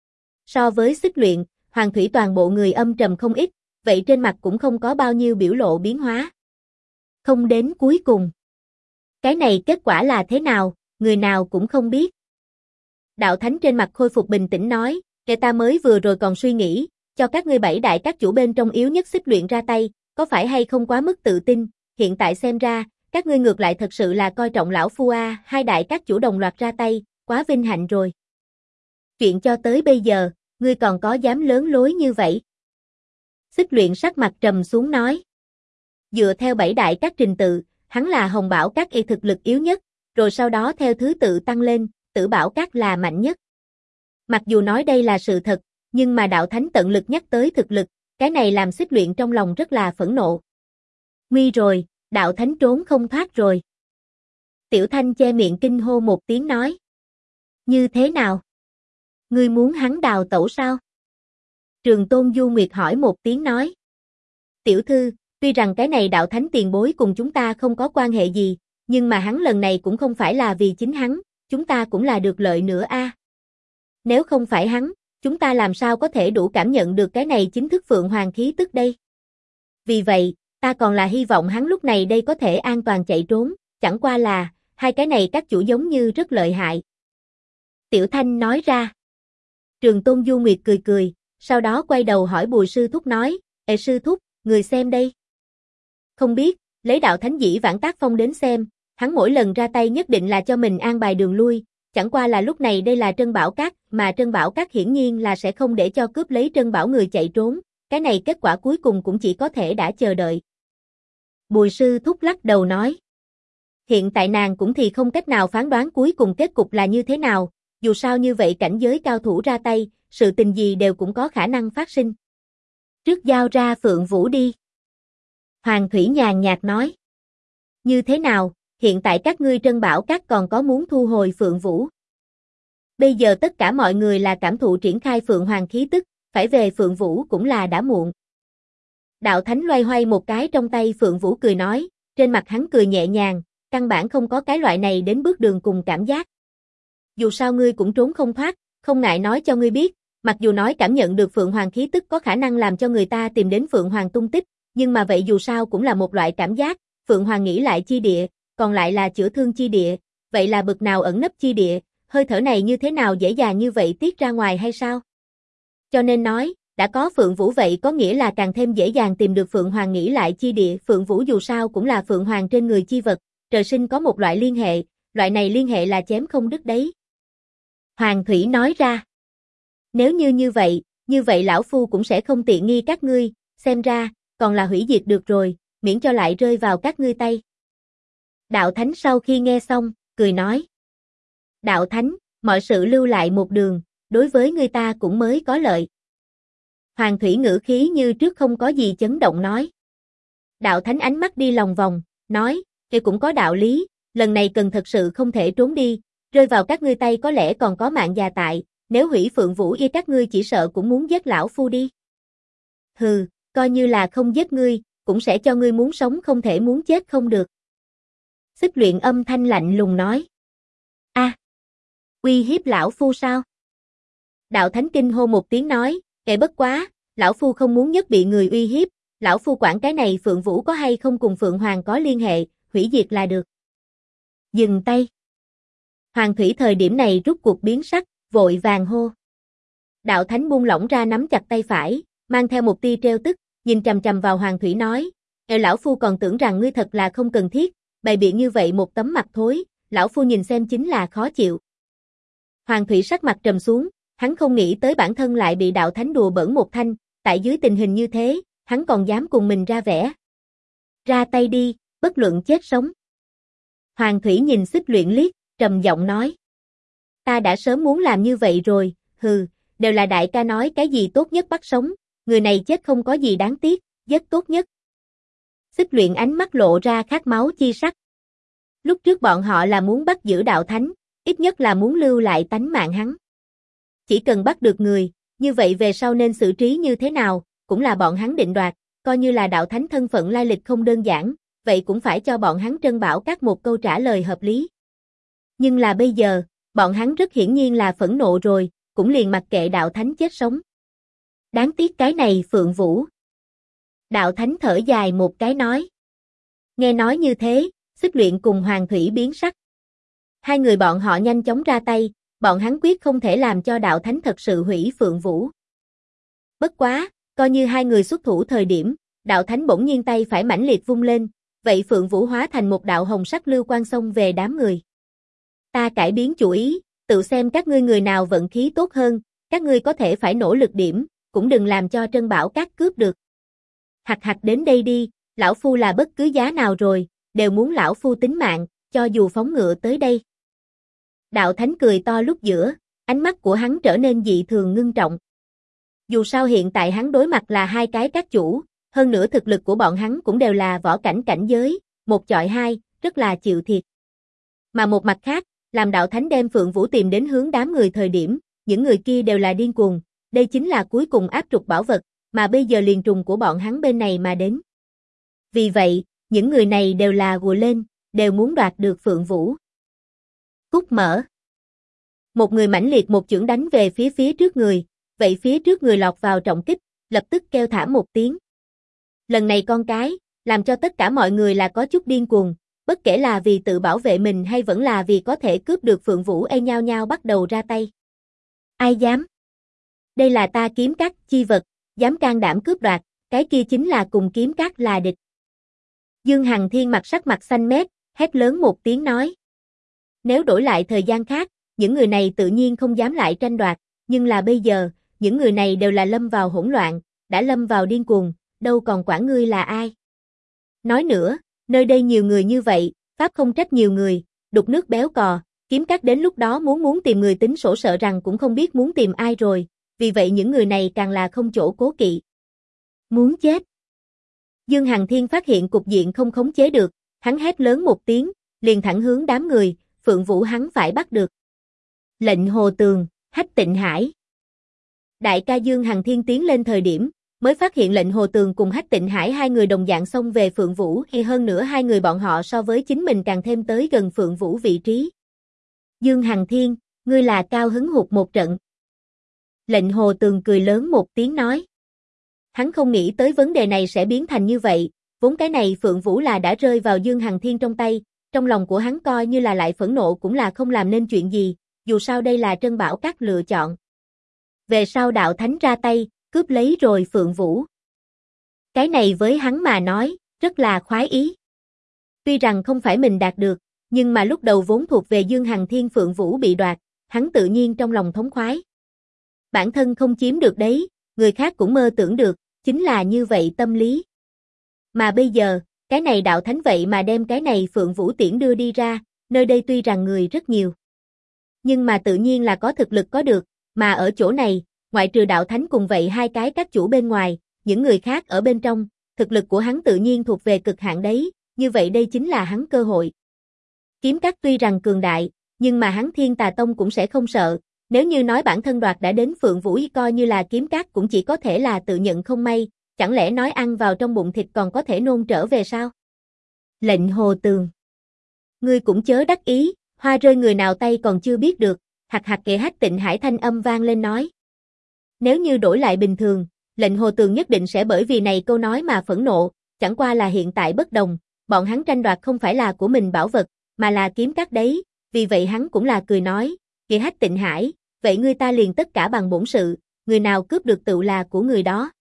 A: So với xích luyện, Hoàng Thủy toàn bộ người âm trầm không ít, vậy trên mặt cũng không có bao nhiêu biểu lộ biến hóa. Không đến cuối cùng. Cái này kết quả là thế nào, người nào cũng không biết. Đạo Thánh trên mặt khôi phục bình tĩnh nói, ta mới vừa rồi còn suy nghĩ, cho các ngươi 7 đại các chủ bên trong yếu nhất xích luyện ra tay, có phải hay không quá mức tự tin, hiện tại xem ra, các ngươi ngược lại thật sự là coi trọng lão phu a, 2 đại các chủ đồng loạt ra tay, quá vinh hạnh rồi. Chuyện cho tới bây giờ, ngươi còn có dám lớn lối như vậy? Xích luyện sắc mặt trầm xuống nói. Dựa theo 7 đại các trình tự, hắn là Hồng Bảo các y thực lực yếu nhất, rồi sau đó theo thứ tự tăng lên, Tử Bảo các là mạnh nhất. Mặc dù nói đây là sự thật, nhưng mà đạo thánh tận lực nhắc tới thực lực, cái này làm xích luyện trong lòng rất là phẫn nộ. Nguy rồi, đạo thánh trốn không thoát rồi. Tiểu Thanh che miệng kinh hô một tiếng nói. Như thế nào? Ngươi muốn hắn đào tẩu sao? Trường Tôn Du Nguyệt hỏi một tiếng nói. Tiểu thư, tuy rằng cái này đạo thánh tiền bối cùng chúng ta không có quan hệ gì, nhưng mà hắn lần này cũng không phải là vì chính hắn, chúng ta cũng là được lợi nữa a. Nếu không phải hắn, chúng ta làm sao có thể đủ cảm nhận được cái này chính thức Phượng Hoàng khí tức đây? Vì vậy, ta còn là hy vọng hắn lúc này đây có thể an toàn chạy trốn, chẳng qua là, hai cái này các chủ giống như rất lợi hại. Tiểu Thanh nói ra. Trường Tôn Du Nguyệt cười cười, sau đó quay đầu hỏi Bùi sư thúc nói, Ê sư thúc, người xem đây. Không biết, lấy đạo thánh dĩ vãng tác phong đến xem, hắn mỗi lần ra tay nhất định là cho mình an bài đường lui, chẳng qua là lúc này đây là Trân Bảo Các, mà Trân Bảo Các hiển nhiên là sẽ không để cho cướp lấy Trân Bảo người chạy trốn, cái này kết quả cuối cùng cũng chỉ có thể đã chờ đợi. Bùi sư thúc lắc đầu nói. Hiện tại nàng cũng thì không cách nào phán đoán cuối cùng kết cục là như thế nào, dù sao như vậy cảnh giới cao thủ ra tay, sự tình gì đều cũng có khả năng phát sinh. Trước giao ra Phượng Vũ đi. Hoàng Thủy nhàn nhạt nói. Như thế nào, hiện tại các ngươi Trân Bảo Các còn có muốn thu hồi Phượng Vũ? Bây giờ tất cả mọi người là cảm thụ triển khai Phượng Hoàng khí tức, phải về Phượng Vũ cũng là đã muộn. Đạo Thánh loay hoay một cái trong tay Phượng Vũ cười nói, trên mặt hắn cười nhẹ nhàng, căn bản không có cái loại này đến bước đường cùng cảm giác. Dù sao ngươi cũng trốn không thoát, không ngại nói cho ngươi biết, mặc dù nói cảm nhận được Phượng Hoàng khí tức có khả năng làm cho người ta tìm đến Phượng Hoàng tung tích, nhưng mà vậy dù sao cũng là một loại cảm giác, Phượng Hoàng nghĩ lại chi địa, còn lại là chữa thương chi địa, vậy là bực nào ẩn nấp chi địa, hơi thở này như thế nào dễ dàng như vậy tiết ra ngoài hay sao? Cho nên nói, đã có Phượng Vũ vậy có nghĩa là càng thêm dễ dàng tìm được Phượng Hoàng nghĩ lại chi địa, Phượng Vũ dù sao cũng là Phượng Hoàng trên người chi vật, trời sinh có một loại liên hệ, loại này liên hệ là chém không đứt đấy. Hoàng Thủy nói ra. Nếu như vậy lão phu cũng sẽ không tiện nghi các ngươi, xem ra, còn là hủy diệt được rồi, miễn cho lại rơi vào các ngươi tay. Đạo Thánh sau khi nghe xong, cười nói. Đạo Thánh, mọi sự lưu lại một đường, đối với người ta cũng mới có lợi. Hoàng Thủy ngữ khí như trước không có gì chấn động nói. Đạo Thánh ánh mắt đi lòng vòng, nói, thì cũng có đạo lý, lần này cần thật sự không thể trốn đi, rơi vào các ngươi tay có lẽ còn có mạng già tại, nếu hủy Phượng Vũ y các ngươi chỉ sợ cũng muốn giết lão phu đi. Hừ, coi như là không giết ngươi, cũng sẽ cho ngươi muốn sống không thể muốn chết không được. Xích luyện âm thanh lạnh lùng nói. A, uy hiếp lão phu sao? Đạo Thánh kinh hô một tiếng nói, kệ bất quá, lão phu không muốn nhất bị người uy hiếp, lão phu quản cái này Phượng Vũ có hay không cùng Phượng Hoàng có liên hệ, hủy diệt là được. Dừng tay. Hoàng Thủy thời điểm này rút cuộc biến sắc, vội vàng hô. Đạo Thánh buông lỏng ra nắm chặt tay phải, mang theo một tia trêu tức, nhìn chằm chằm vào Hoàng Thủy nói, lão phu còn tưởng rằng ngươi thật là không cần thiết, bày biện như vậy một tấm mặt thối, lão phu nhìn xem chính là khó chịu. Hoàng Thủy sắc mặt trầm xuống, hắn không nghĩ tới bản thân lại bị Đạo Thánh đùa bỡn một thanh, tại dưới tình hình như thế, hắn còn dám cùng mình ra vẻ. Ra tay đi, bất luận chết sống. Hoàng Thủy nhìn Xích Luyện liếc, trầm giọng nói. Ta đã sớm muốn làm như vậy rồi, hừ, đều là đại ca nói cái gì tốt nhất bắt sống, người này chết không có gì đáng tiếc, giết tốt nhất. Xích Luyện ánh mắt lộ ra khát máu chi sắc. Lúc trước bọn họ là muốn bắt giữ Đạo Thánh, ít nhất là muốn lưu lại tánh mạng hắn. Chỉ cần bắt được người, như vậy về sau nên xử trí như thế nào, cũng là bọn hắn định đoạt, coi như là Đạo Thánh thân phận lai lịch không đơn giản, vậy cũng phải cho bọn hắn Trân Bảo Các một câu trả lời hợp lý. Nhưng là bây giờ, bọn hắn rất hiển nhiên là phẫn nộ rồi, cũng liền mặc kệ đạo thánh chết sống. Đáng tiếc cái này Phượng Vũ. Đạo thánh thở dài một cái nói. Nghe nói như thế, Xích Luyện cùng Hoàng Thủy biến sắc. Hai người bọn họ nhanh chóng ra tay, bọn hắn quyết không thể làm cho đạo thánh thật sự hủy Phượng Vũ. Bất quá, coi như hai người xuất thủ thời điểm, đạo thánh bỗng nhiên tay phải mãnh liệt vung lên, vậy Phượng Vũ hóa thành một đạo hồng sắc lưu quang xông về đám người. Ta cải biến chủ ý, tự xem các ngươi người nào vận khí tốt hơn, các ngươi có thể phải nỗ lực điểm, cũng đừng làm cho Trân Bảo Các cướp được. Hặc hặc đến đây đi, lão phu là bất cứ giá nào rồi, đều muốn lão phu tính mạng, cho dù phóng ngựa tới đây. Đạo thánh cười to lúc giữa, ánh mắt của hắn trở nên dị thường ngưng trọng. Dù sao hiện tại hắn đối mặt là hai cái các chủ, hơn nữa thực lực của bọn hắn cũng đều là võ cảnh cảnh giới, một chọi hai, rất là chịu thiệt. Mà một mặt khác, làm đạo thánh đem Phượng Vũ tìm đến hướng đám người thời điểm, những người kia đều là điên cuồng, đây chính là cuối cùng áp trục bảo vật, mà bây giờ liền trùng của bọn hắn bên này mà đến. Vì vậy, những người này đều là gùa lên, đều muốn đoạt được Phượng Vũ. Cút mở. Một người mãnh liệt một chưởng đánh về phía trước người, vậy phía trước người lọt vào trọng kích, lập tức kêu thảm một tiếng. Lần này con cái, làm cho tất cả mọi người là có chút điên cuồng, bất kể là vì tự bảo vệ mình hay vẫn là vì có thể cướp được Phượng Vũ nhao nhao bắt đầu ra tay. Ai dám? Đây là ta Kiếm Các chi vật, dám can đảm cướp đoạt, cái kia chính là cùng Kiếm Các là địch. Dương Hằng Thiên sắc mặt xanh mét, hét lớn một tiếng nói. Nếu đổi lại thời gian khác, những người này tự nhiên không dám lại tranh đoạt, nhưng là bây giờ, những người này đều là lâm vào hỗn loạn, đã lâm vào điên cuồng, đâu còn quản ngươi là ai. Nói nữa, nơi đây nhiều người như vậy, pháp không trách nhiều người, đục nước béo cò, Kiếm Các đến lúc đó muốn tìm người tính sổ sợ rằng cũng không biết muốn tìm ai rồi, vì vậy những người này càng là không chỗ cố kỵ. Muốn chết. Dương Hằng Thiên phát hiện cục diện không khống chế được, hắn hét lớn một tiếng, liền thẳng hướng đám người, Phượng Vũ hắn phải bắt được. Lệnh Hồ Tường, Hách Tịnh Hải. Đại ca Dương Hằng Thiên tiến lên thời điểm, mới phát hiện Lệnh Hồ Tường cùng Hách Tịnh Hải hai người đồng dạng xông về Phượng Vũ, hay hơn nữa hai người bọn họ so với chính mình càng thêm tới gần Phượng Vũ vị trí. Dương Hằng Thiên, ngươi là cao hứng hụt một trận. Lệnh Hồ Tường cười lớn một tiếng nói. Hắn không nghĩ tới vấn đề này sẽ biến thành như vậy, vốn cái này Phượng Vũ là đã rơi vào Dương Hằng Thiên trong tay, trong lòng của hắn coi như là lại phẫn nộ cũng là không làm nên chuyện gì, dù sao đây là Trân Bảo Các lựa chọn. Về sau đạo thánh ra tay, cướp lấy rồi Phượng Vũ. Cái này với hắn mà nói, rất là khoái ý. Tuy rằng không phải mình đạt được, nhưng mà lúc đầu vốn thuộc về Dương Hằng Thiên Phượng Vũ bị đoạt, hắn tự nhiên trong lòng thống khoái. Bản thân không chiếm được đấy, người khác cũng mơ tưởng được, chính là như vậy tâm lý. Mà bây giờ, cái này đạo thánh vậy mà đem cái này Phượng Vũ tiễn đưa đi ra, nơi đây tuy rằng người rất nhiều. Nhưng mà tự nhiên là có thực lực có được, mà ở chỗ này, ngoại trừ đạo thánh cùng vậy hai cái các chủ bên ngoài, những người khác ở bên trong, thực lực của hắn tự nhiên thuộc về cực hạn đấy, như vậy đây chính là hắn cơ hội. Kiếm Các tuy rằng cường đại, nhưng mà hắn Thiên Tà Tông cũng sẽ không sợ, nếu như nói bản thân đoạt đã đến Phượng Vũ coi như là Kiếm Các cũng chỉ có thể là tự nhận không may, chẳng lẽ nói ăn vào trong bụng thịt còn có thể nôn trở về sao? Lệnh Hồ Tường. Ngươi cũng chớ đắc ý, hoa rơi người nào tay còn chưa biết được, hặc hặc kệ Hách Tịnh Hải thanh âm vang lên nói. Nếu như đổi lại bình thường, Lệnh Hồ Tường nhất định sẽ bởi vì này câu nói mà phẫn nộ, chẳng qua là hiện tại bất đồng, bọn hắn tranh đoạt không phải là của mình bảo vật, mà là Kiếm Các đấy, vì vậy hắn cũng là cười nói, kệ Hách Tịnh Hải, vậy ngươi ta liền tất cả bằng bổn sự, người nào cướp được tựu là của người đó.